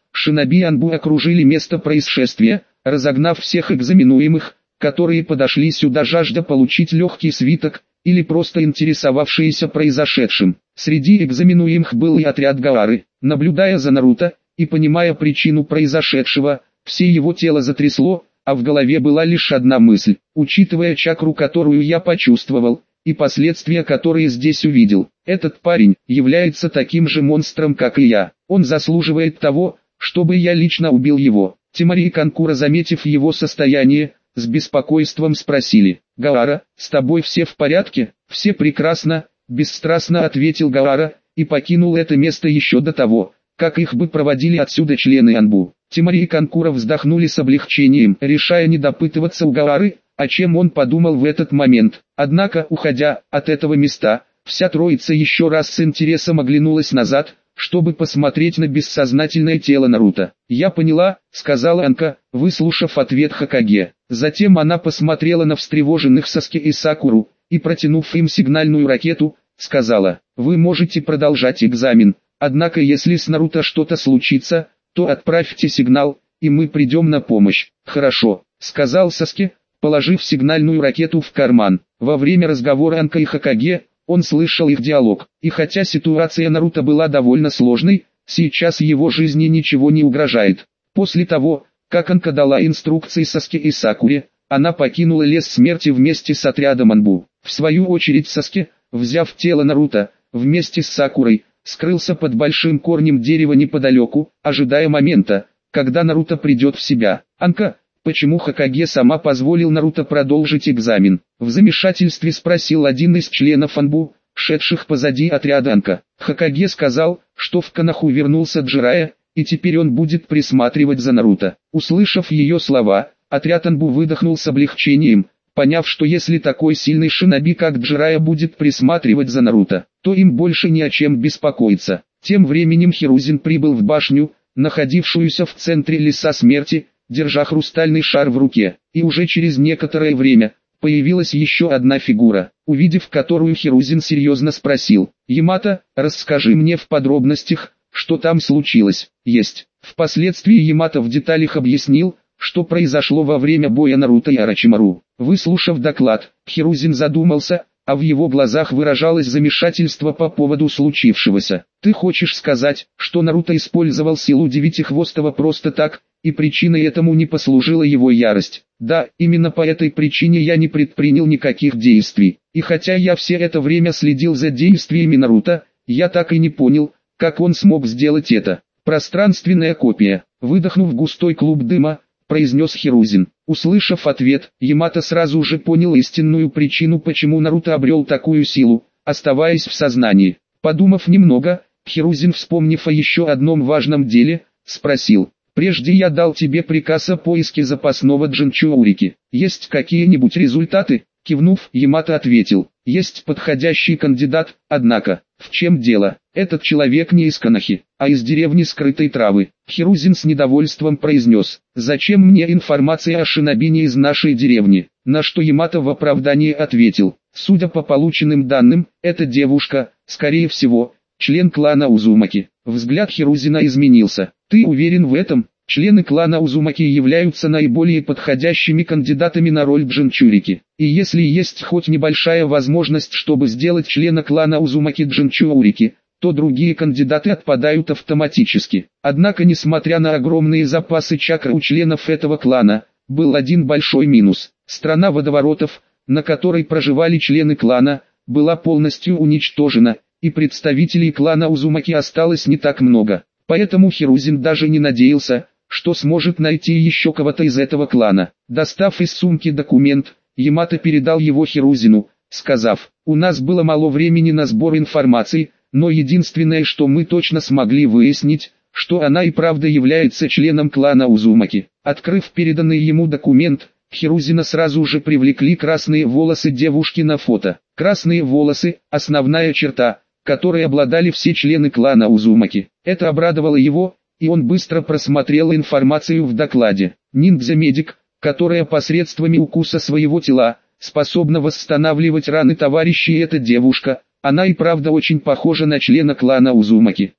шиноби Анбу окружили место происшествия, разогнав всех экзаменуемых, которые подошли сюда жажда получить легкий свиток, или просто интересовавшиеся произошедшим. Среди экзаменуемых был и отряд Гаары. Наблюдая за Наруто, и понимая причину произошедшего, все его тело затрясло, а в голове была лишь одна мысль. Учитывая чакру, которую я почувствовал, и последствия, которые здесь увидел, этот парень является таким же монстром, как и я. Он заслуживает того, чтобы я лично убил его. Темари и Канкура, заметив его состояние, с беспокойством спросили: «Гаара, с тобой все в порядке?» «Все прекрасно», — бесстрастно ответил Гаара, и покинул это место еще до того, как их бы проводили отсюда члены Анбу. Темари и Канкура вздохнули с облегчением, решая не допытываться у Гаары, о чем он подумал в этот момент. Однако, уходя от этого места, вся троица еще раз с интересом оглянулась назад, чтобы посмотреть на бессознательное тело Наруто. «Я поняла», — сказала Анка, выслушав ответ Хокаге. Затем она посмотрела на встревоженных Саски и Сакуру, и, протянув им сигнальную ракету, сказала: «Вы можете продолжать экзамен, однако если с Наруто что-то случится, то отправьте сигнал, и мы придем на помощь». «Хорошо», — сказал Саски, положив сигнальную ракету в карман. Во время разговора Анка и Хокаге, он слышал их диалог, и хотя ситуация Наруто была довольно сложной, сейчас его жизни ничего не угрожает. После того, как Анка дала инструкции Саске и Сакуре, она покинула лес смерти вместе с отрядом Анбу. В свою очередь Саске, взяв тело Наруто, вместе с Сакурой, скрылся под большим корнем дерева неподалеку, ожидая момента, когда Наруто придет в себя. «Анка, почему Хокаге сама позволил Наруто продолжить экзамен?» В замешательстве спросил один из членов Анбу, шедших позади отряда Анка. Хокаге сказал, что в Коноху вернулся Джирайя, и теперь он будет присматривать за Наруто. Услышав ее слова, отряд Анбу выдохнул с облегчением, поняв, что если такой сильный шиноби, как Джирайя, будет присматривать за Наруто, то им больше ни о чем беспокоиться. Тем временем Хирузин прибыл в башню, находившуюся в центре леса смерти, держа хрустальный шар в руке, и уже через некоторое время появилась еще одна фигура, увидев которую Хирузин серьезно спросил: «Ямато, расскажи мне в подробностях, что там случилось?» «Есть». Впоследствии Ямато в деталях объяснил, что произошло во время боя Наруто и Орочимару. Выслушав доклад, Хирузин задумался, а в его глазах выражалось замешательство по поводу случившегося. «Ты хочешь сказать, что Наруто использовал силу Девятихвостого просто так, и причиной этому не послужила его ярость?» «Да, именно по этой причине я не предпринял никаких действий. И хотя я все это время следил за действиями Наруто, я так и не понял, как он смог сделать это». «Пространственная копия», — выдохнув густой клуб дыма, произнес Хирузин. Услышав ответ, Ямато сразу же понял истинную причину, почему Наруто обрел такую силу, оставаясь в сознании. Подумав немного, Хирузин, вспомнив о еще одном важном деле, спросил: «Прежде я дал тебе приказ о поиске запасного Джинчурики. Есть какие-нибудь результаты?» Кивнув, Ямато ответил: «Есть подходящий кандидат, однако, в чем дело? Этот человек не из Конохи, а из деревни Скрытой Травы». Хирузин с недовольством произнес: «Зачем мне информация о шинобине из нашей деревни?» На что Ямато в оправдании ответил: «Судя по полученным данным, эта девушка, скорее всего, член клана Узумаки». Взгляд Хирузина изменился. «Ты уверен в этом?» Члены клана Узумаки являются наиболее подходящими кандидатами на роль Джинчурики. И если есть хоть небольшая возможность, чтобы сделать члена клана Узумаки Джинчурики, то другие кандидаты отпадают автоматически. Однако, несмотря на огромные запасы чакры у членов этого клана, был один большой минус. Страна водоворотов, на которой проживали члены клана, была полностью уничтожена, и представителей клана Узумаки осталось не так много. Поэтому Хирузин даже не надеялся, что сможет найти еще кого-то из этого клана. Достав из сумки документ, Ямато передал его Хирузину, сказав: «У нас было мало времени на сбор информации, но единственное, что мы точно смогли выяснить, что она и правда является членом клана Узумаки». Открыв переданный ему документ, Хирузина сразу же привлекли красные волосы девушки на фото. Красные волосы – основная черта, которой обладали все члены клана Узумаки. Это обрадовало его, и он быстро просмотрел информацию в докладе. Ниндзя-медик, которая посредством укуса своего тела способна восстанавливать раны товарищей, эта девушка, она и правда очень похожа на члена клана Узумаки.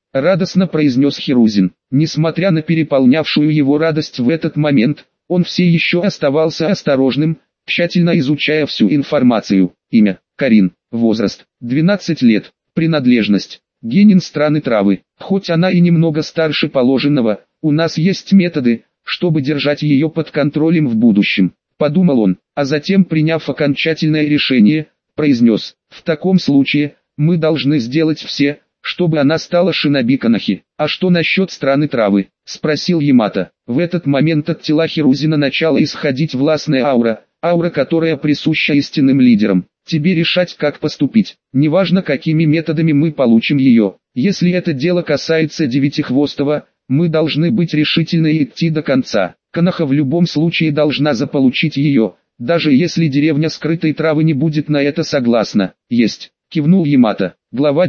радостно произнес Хирузин. Несмотря на переполнявшую его радость в этот момент, он все еще оставался осторожным, тщательно изучая всю информацию. Имя – Карин, возраст – 12 лет, принадлежность – генин страны травы. Хоть она и немного старше положенного, у нас есть методы, чтобы держать ее под контролем в будущем, подумал он, а затем, приняв окончательное решение, произнес: в таком случае, мы должны сделать все, чтобы она стала шиноби Канахи. А что насчет страны травы? Спросил Ямато. В этот момент от тела Хирузина начала исходить властная аура, которая присуща истинным лидерам. Тебе решать, как поступить. Неважно, какими методами мы получим ее. Если это дело касается Девятихвостого, мы должны быть решительны и идти до конца. Канаха в любом случае должна заполучить ее, даже если деревня скрытой травы не будет на это согласна. Есть, кивнул Ямато. Глава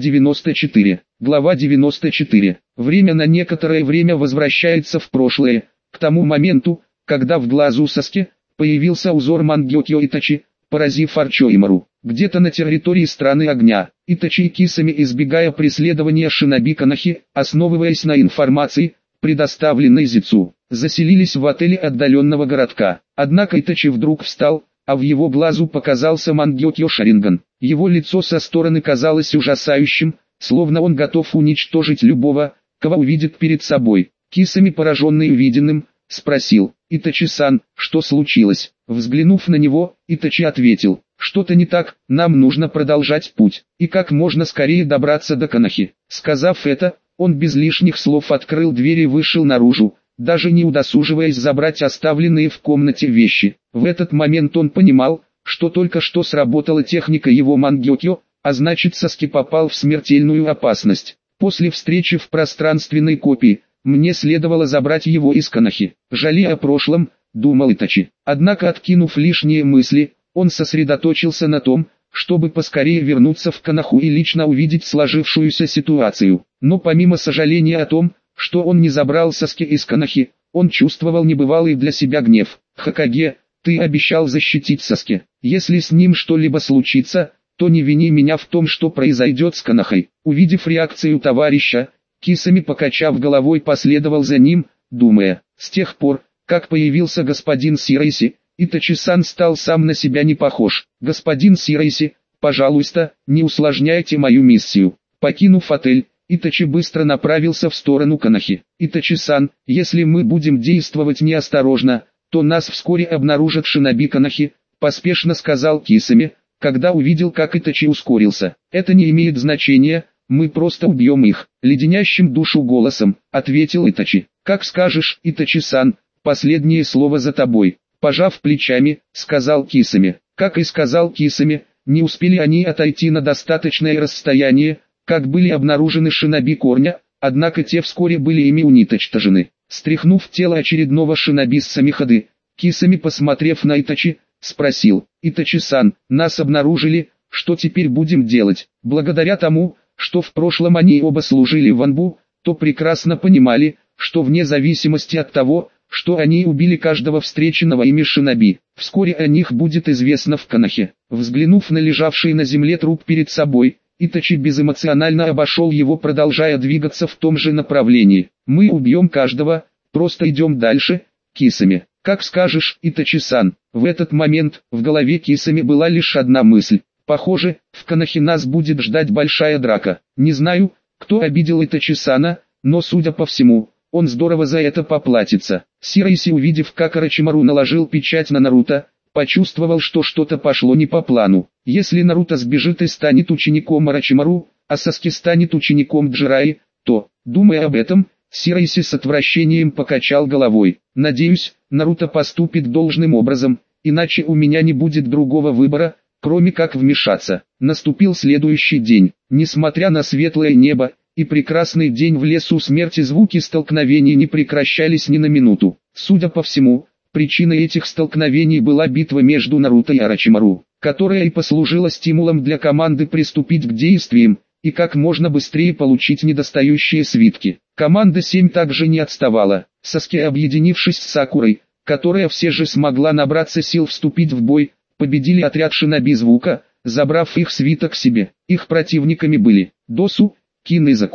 94. Глава 94. Время на некоторое время возвращается в прошлое, к тому моменту, когда в глазу Саске появился узор Мангёкё Итачи, поразив Орочимару. Где-то на территории страны огня, Итачи и Кисами, избегая преследования шиноби Канахи, основываясь на информации, предоставленной Зицу, заселились в отеле отдаленного городка. Однако Итачи вдруг встал, а в его глазу показался Мангёкё Шаринган. Его лицо со стороны казалось ужасающим, словно он готов уничтожить любого, кого увидит перед собой. Кисами, пораженный увиденным, спросил: «Итачи-сан, что случилось?» Взглянув на него, Итачи ответил: «Что-то не так, нам нужно продолжать путь, и как можно скорее добраться до Канахи». Сказав это, он без лишних слов открыл дверь и вышел наружу, даже не удосуживаясь забрать оставленные в комнате вещи. В этот момент он понимал, что только что сработала техника его Мангёкё, а значит Саски попал в смертельную опасность. После встречи в пространственной копии, мне следовало забрать его из Канахи. Жалея о прошлом, думал Итачи. Однако, откинув лишние мысли, он сосредоточился на том, чтобы поскорее вернуться в Канаху и лично увидеть сложившуюся ситуацию. Но помимо сожаления о том, что он не забрал Саски из Канахи, он чувствовал небывалый для себя гнев. «Хокаге, ты обещал защитить Саски. Если с ним что-либо случится, то не вини меня в том, что произойдет с Канахой». Увидев реакцию товарища, Кисами, покачав головой, последовал за ним, думая: с тех пор, как появился господин Сирайси, Итачи-сан стал сам на себя не похож. «Господин Сирайси, пожалуйста, не усложняйте мою миссию». Покинув отель, Итачи быстро направился в сторону Канахи. «Итачи-сан, если мы будем действовать неосторожно, то нас вскоре обнаружат шиноби Канахи», поспешно сказал Кисами, когда увидел, как Итачи ускорился. «Это не имеет значения, мы просто убьем их», леденящим душу голосом ответил Итачи. «Как скажешь, Итачи-сан, последнее слово за тобой». Пожав плечами, сказал Кисами. Как и сказал Кисами, не успели они отойти на достаточное расстояние, как были обнаружены шиноби Корня, однако те вскоре были ими уничтожены. Стряхнув тело очередного шиноби с Самихады, Кисами, посмотрев на Итачи, спросил: «Итачи-сан, нас обнаружили, что теперь будем делать?» Благодаря тому, что в прошлом они оба служили в Анбу, то прекрасно понимали, что вне зависимости от того, что они убили каждого встреченного ими шиноби, вскоре о них будет известно в Канахе. Взглянув на лежавший на земле труп перед собой, Итачи безэмоционально обошел его, продолжая двигаться в том же направлении. «Мы убьем каждого, просто идем дальше, Кисами». «Как скажешь, Итачи-сан». В этот момент в голове Кисами была лишь одна мысль: похоже, в Канахе нас будет ждать большая драка. Не знаю, кто обидел Итачи-сана, но, судя по всему, он здорово за это поплатится. Сирайси, увидев, как Орочимару наложил печать на Наруто, почувствовал, что что-то пошло не по плану. Если Наруто сбежит и станет учеником Орочимару, а Саски станет учеником Джираи, то, думая об этом, Сирайси с отвращением покачал головой. «Надеюсь, Наруто поступит должным образом, иначе у меня не будет другого выбора, кроме как вмешаться». Наступил следующий день. Несмотря на светлое небо и прекрасный день в лесу смерти, звуки столкновений не прекращались ни на минуту. Судя по всему, причиной этих столкновений была битва между Наруто и Орочимару, которая и послужила стимулом для команды приступить к действиям и как можно быстрее получить недостающие свитки. Команда 7 также не отставала. Саски, объединившись с Сакурой, которая все же смогла набраться сил вступить в бой, победили отряд шиноби Звука, забрав их свиток себе. Их противниками были Досу, Кин и Заку.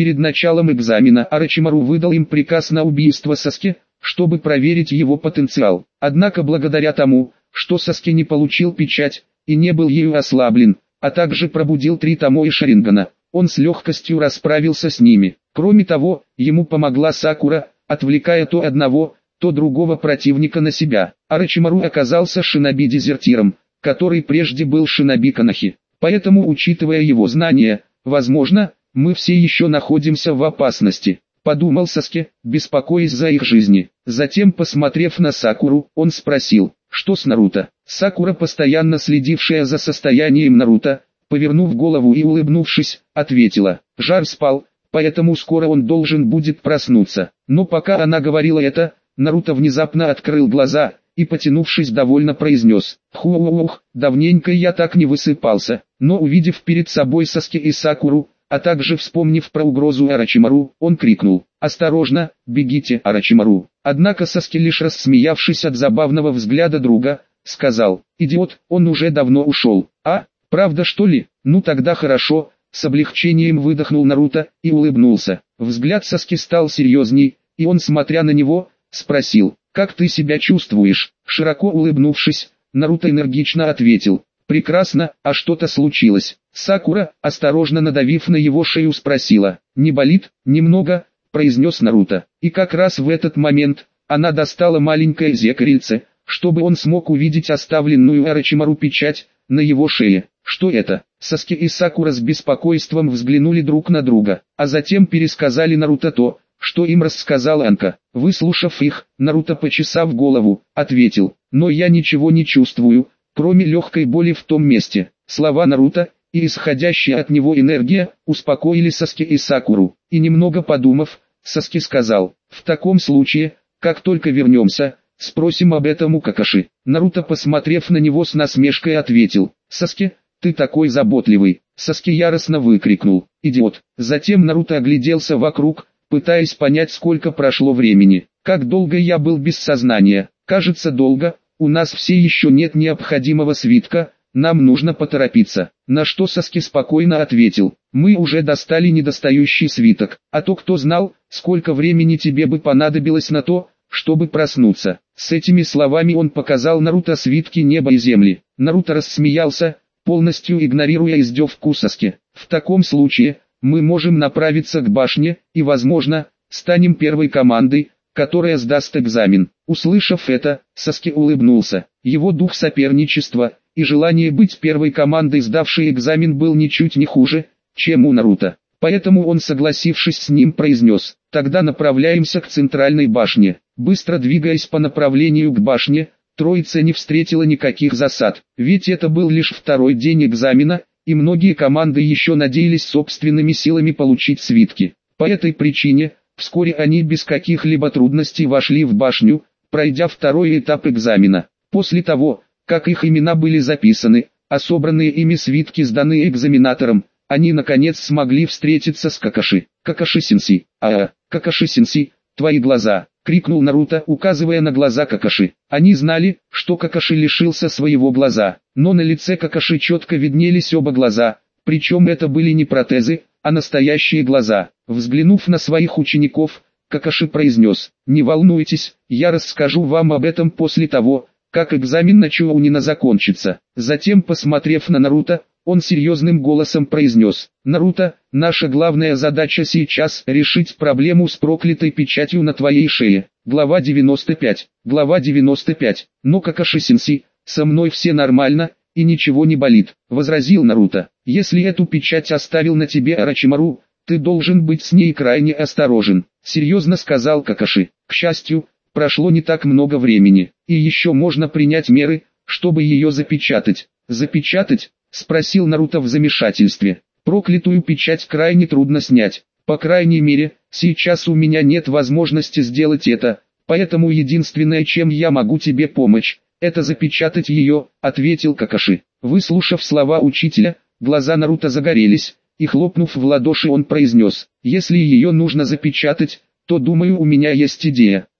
Перед началом экзамена Орочимару выдал им приказ на убийство Саске, чтобы проверить его потенциал. Однако благодаря тому, что Саске не получил печать и не был ею ослаблен, а также пробудил 3 Томои Шарингана, он с легкостью расправился с ними. Кроме того, ему помогла Сакура, отвлекая то одного, то другого противника на себя. Орочимару оказался шиноби-дезертиром, который прежде был шиноби-канахи. Поэтому, учитывая его знания, возможно, мы все еще находимся в опасности, подумал Саске, беспокоясь за их жизни. Затем, посмотрев на Сакуру, он спросил, что с Наруто. Сакура, постоянно следившая за состоянием Наруто, повернув голову и улыбнувшись, ответила, жар спал, поэтому скоро он должен будет проснуться. Но пока она говорила это, Наруто внезапно открыл глаза и, потянувшись, довольно произнес, «Хух, давненько я так не высыпался». Но увидев перед собой Саске и Сакуру, а также вспомнив про угрозу Орочимару, он крикнул, «Осторожно, бегите, Орочимару». Однако Саске, лишь рассмеявшись от забавного взгляда друга, сказал, «Идиот, он уже давно ушел». «А, правда что ли? Ну тогда хорошо». С облегчением выдохнул Наруто и улыбнулся. Взгляд Саске стал серьезней, и он, смотря на него, спросил, «Как ты себя чувствуешь?» Широко улыбнувшись, Наруто энергично ответил, «Прекрасно, а что-то случилось?» Сакура, осторожно надавив на его шею, спросила, «Не болит?» «Немного», произнес Наруто. И как раз в этот момент, она достала маленькое зеркальце, чтобы он смог увидеть оставленную Орочимару печать на его шее. «Что это?» Саске и Сакура с беспокойством взглянули друг на друга, а затем пересказали Наруто то, что им рассказал Анка. Выслушав их, Наруто, почесав голову, ответил, «Но я ничего не чувствую, кроме легкой боли в том месте». Слова Наруто и исходящая от него энергия успокоили Саске и Сакуру. И немного подумав, Саске сказал, «В таком случае, как только вернемся, спросим об этом у Какаши». Наруто, посмотрев на него с насмешкой, ответил, «Саске, ты такой заботливый». Саске яростно выкрикнул, «Идиот». Затем Наруто огляделся вокруг, пытаясь понять, сколько прошло времени. «Как долго я был без сознания?» «Кажется, долго. У нас все еще нет необходимого свитка, нам нужно поторопиться». На что Саске спокойно ответил, «Мы уже достали недостающий свиток, а то кто знал, сколько времени тебе бы понадобилось на то, чтобы проснуться». С этими словами он показал Наруто свитки неба и земли. Наруто рассмеялся, полностью игнорируя издевку Саске. «В таком случае, мы можем направиться к башне, и, возможно, станем первой командой, которая сдаст экзамен». Услышав это, Саске улыбнулся. Его дух соперничества и желание быть первой командой, сдавшей экзамен, был ничуть не хуже, чем у Наруто. Поэтому он, согласившись с ним, произнес, «Тогда направляемся к центральной башне». Быстро двигаясь по направлению к башне, троица не встретила никаких засад, ведь это был лишь второй день экзамена, и многие команды еще надеялись собственными силами получить свитки. По этой причине, вскоре они без каких-либо трудностей вошли в башню, пройдя второй этап экзамена. После того, как их имена были записаны, а собранные ими свитки сданы экзаменаторам, они наконец смогли встретиться с Какаши. «Какаши-сенсей, Какаши-сенсей, твои глаза!» — крикнул Наруто, указывая на глаза Какаши. Они знали, что Какаши лишился своего глаза, но на лице Какаши четко виднелись оба глаза, причем это были не протезы, а настоящие глаза. Взглянув на своих учеников, Какаши произнес, «Не волнуйтесь, я расскажу вам об этом после того, как экзамен на Чуоунина закончится». Затем, посмотрев на Наруто, он серьезным голосом произнес, «Наруто, наша главная задача сейчас решить проблему с проклятой печатью на твоей шее». Глава 95. Глава 95. «Но Какаши-сенсей, со мной все нормально, и ничего не болит», — возразил Наруто. «Если эту печать оставил на тебе Орочимару, ты должен быть с ней крайне осторожен», — серьезно сказал Какаши. «К счастью, прошло не так много времени, и еще можно принять меры, чтобы ее запечатать». «Запечатать?» — спросил Наруто в замешательстве. «Проклятую печать крайне трудно снять. По крайней мере, сейчас у меня нет возможности сделать это, поэтому единственное, чем я могу тебе помочь, это запечатать ее», — ответил Какаши. Выслушав слова учителя, глаза Наруто загорелись, и хлопнув в ладоши, он произнес, «Если ее нужно запечатать, то думаю, у меня есть идея».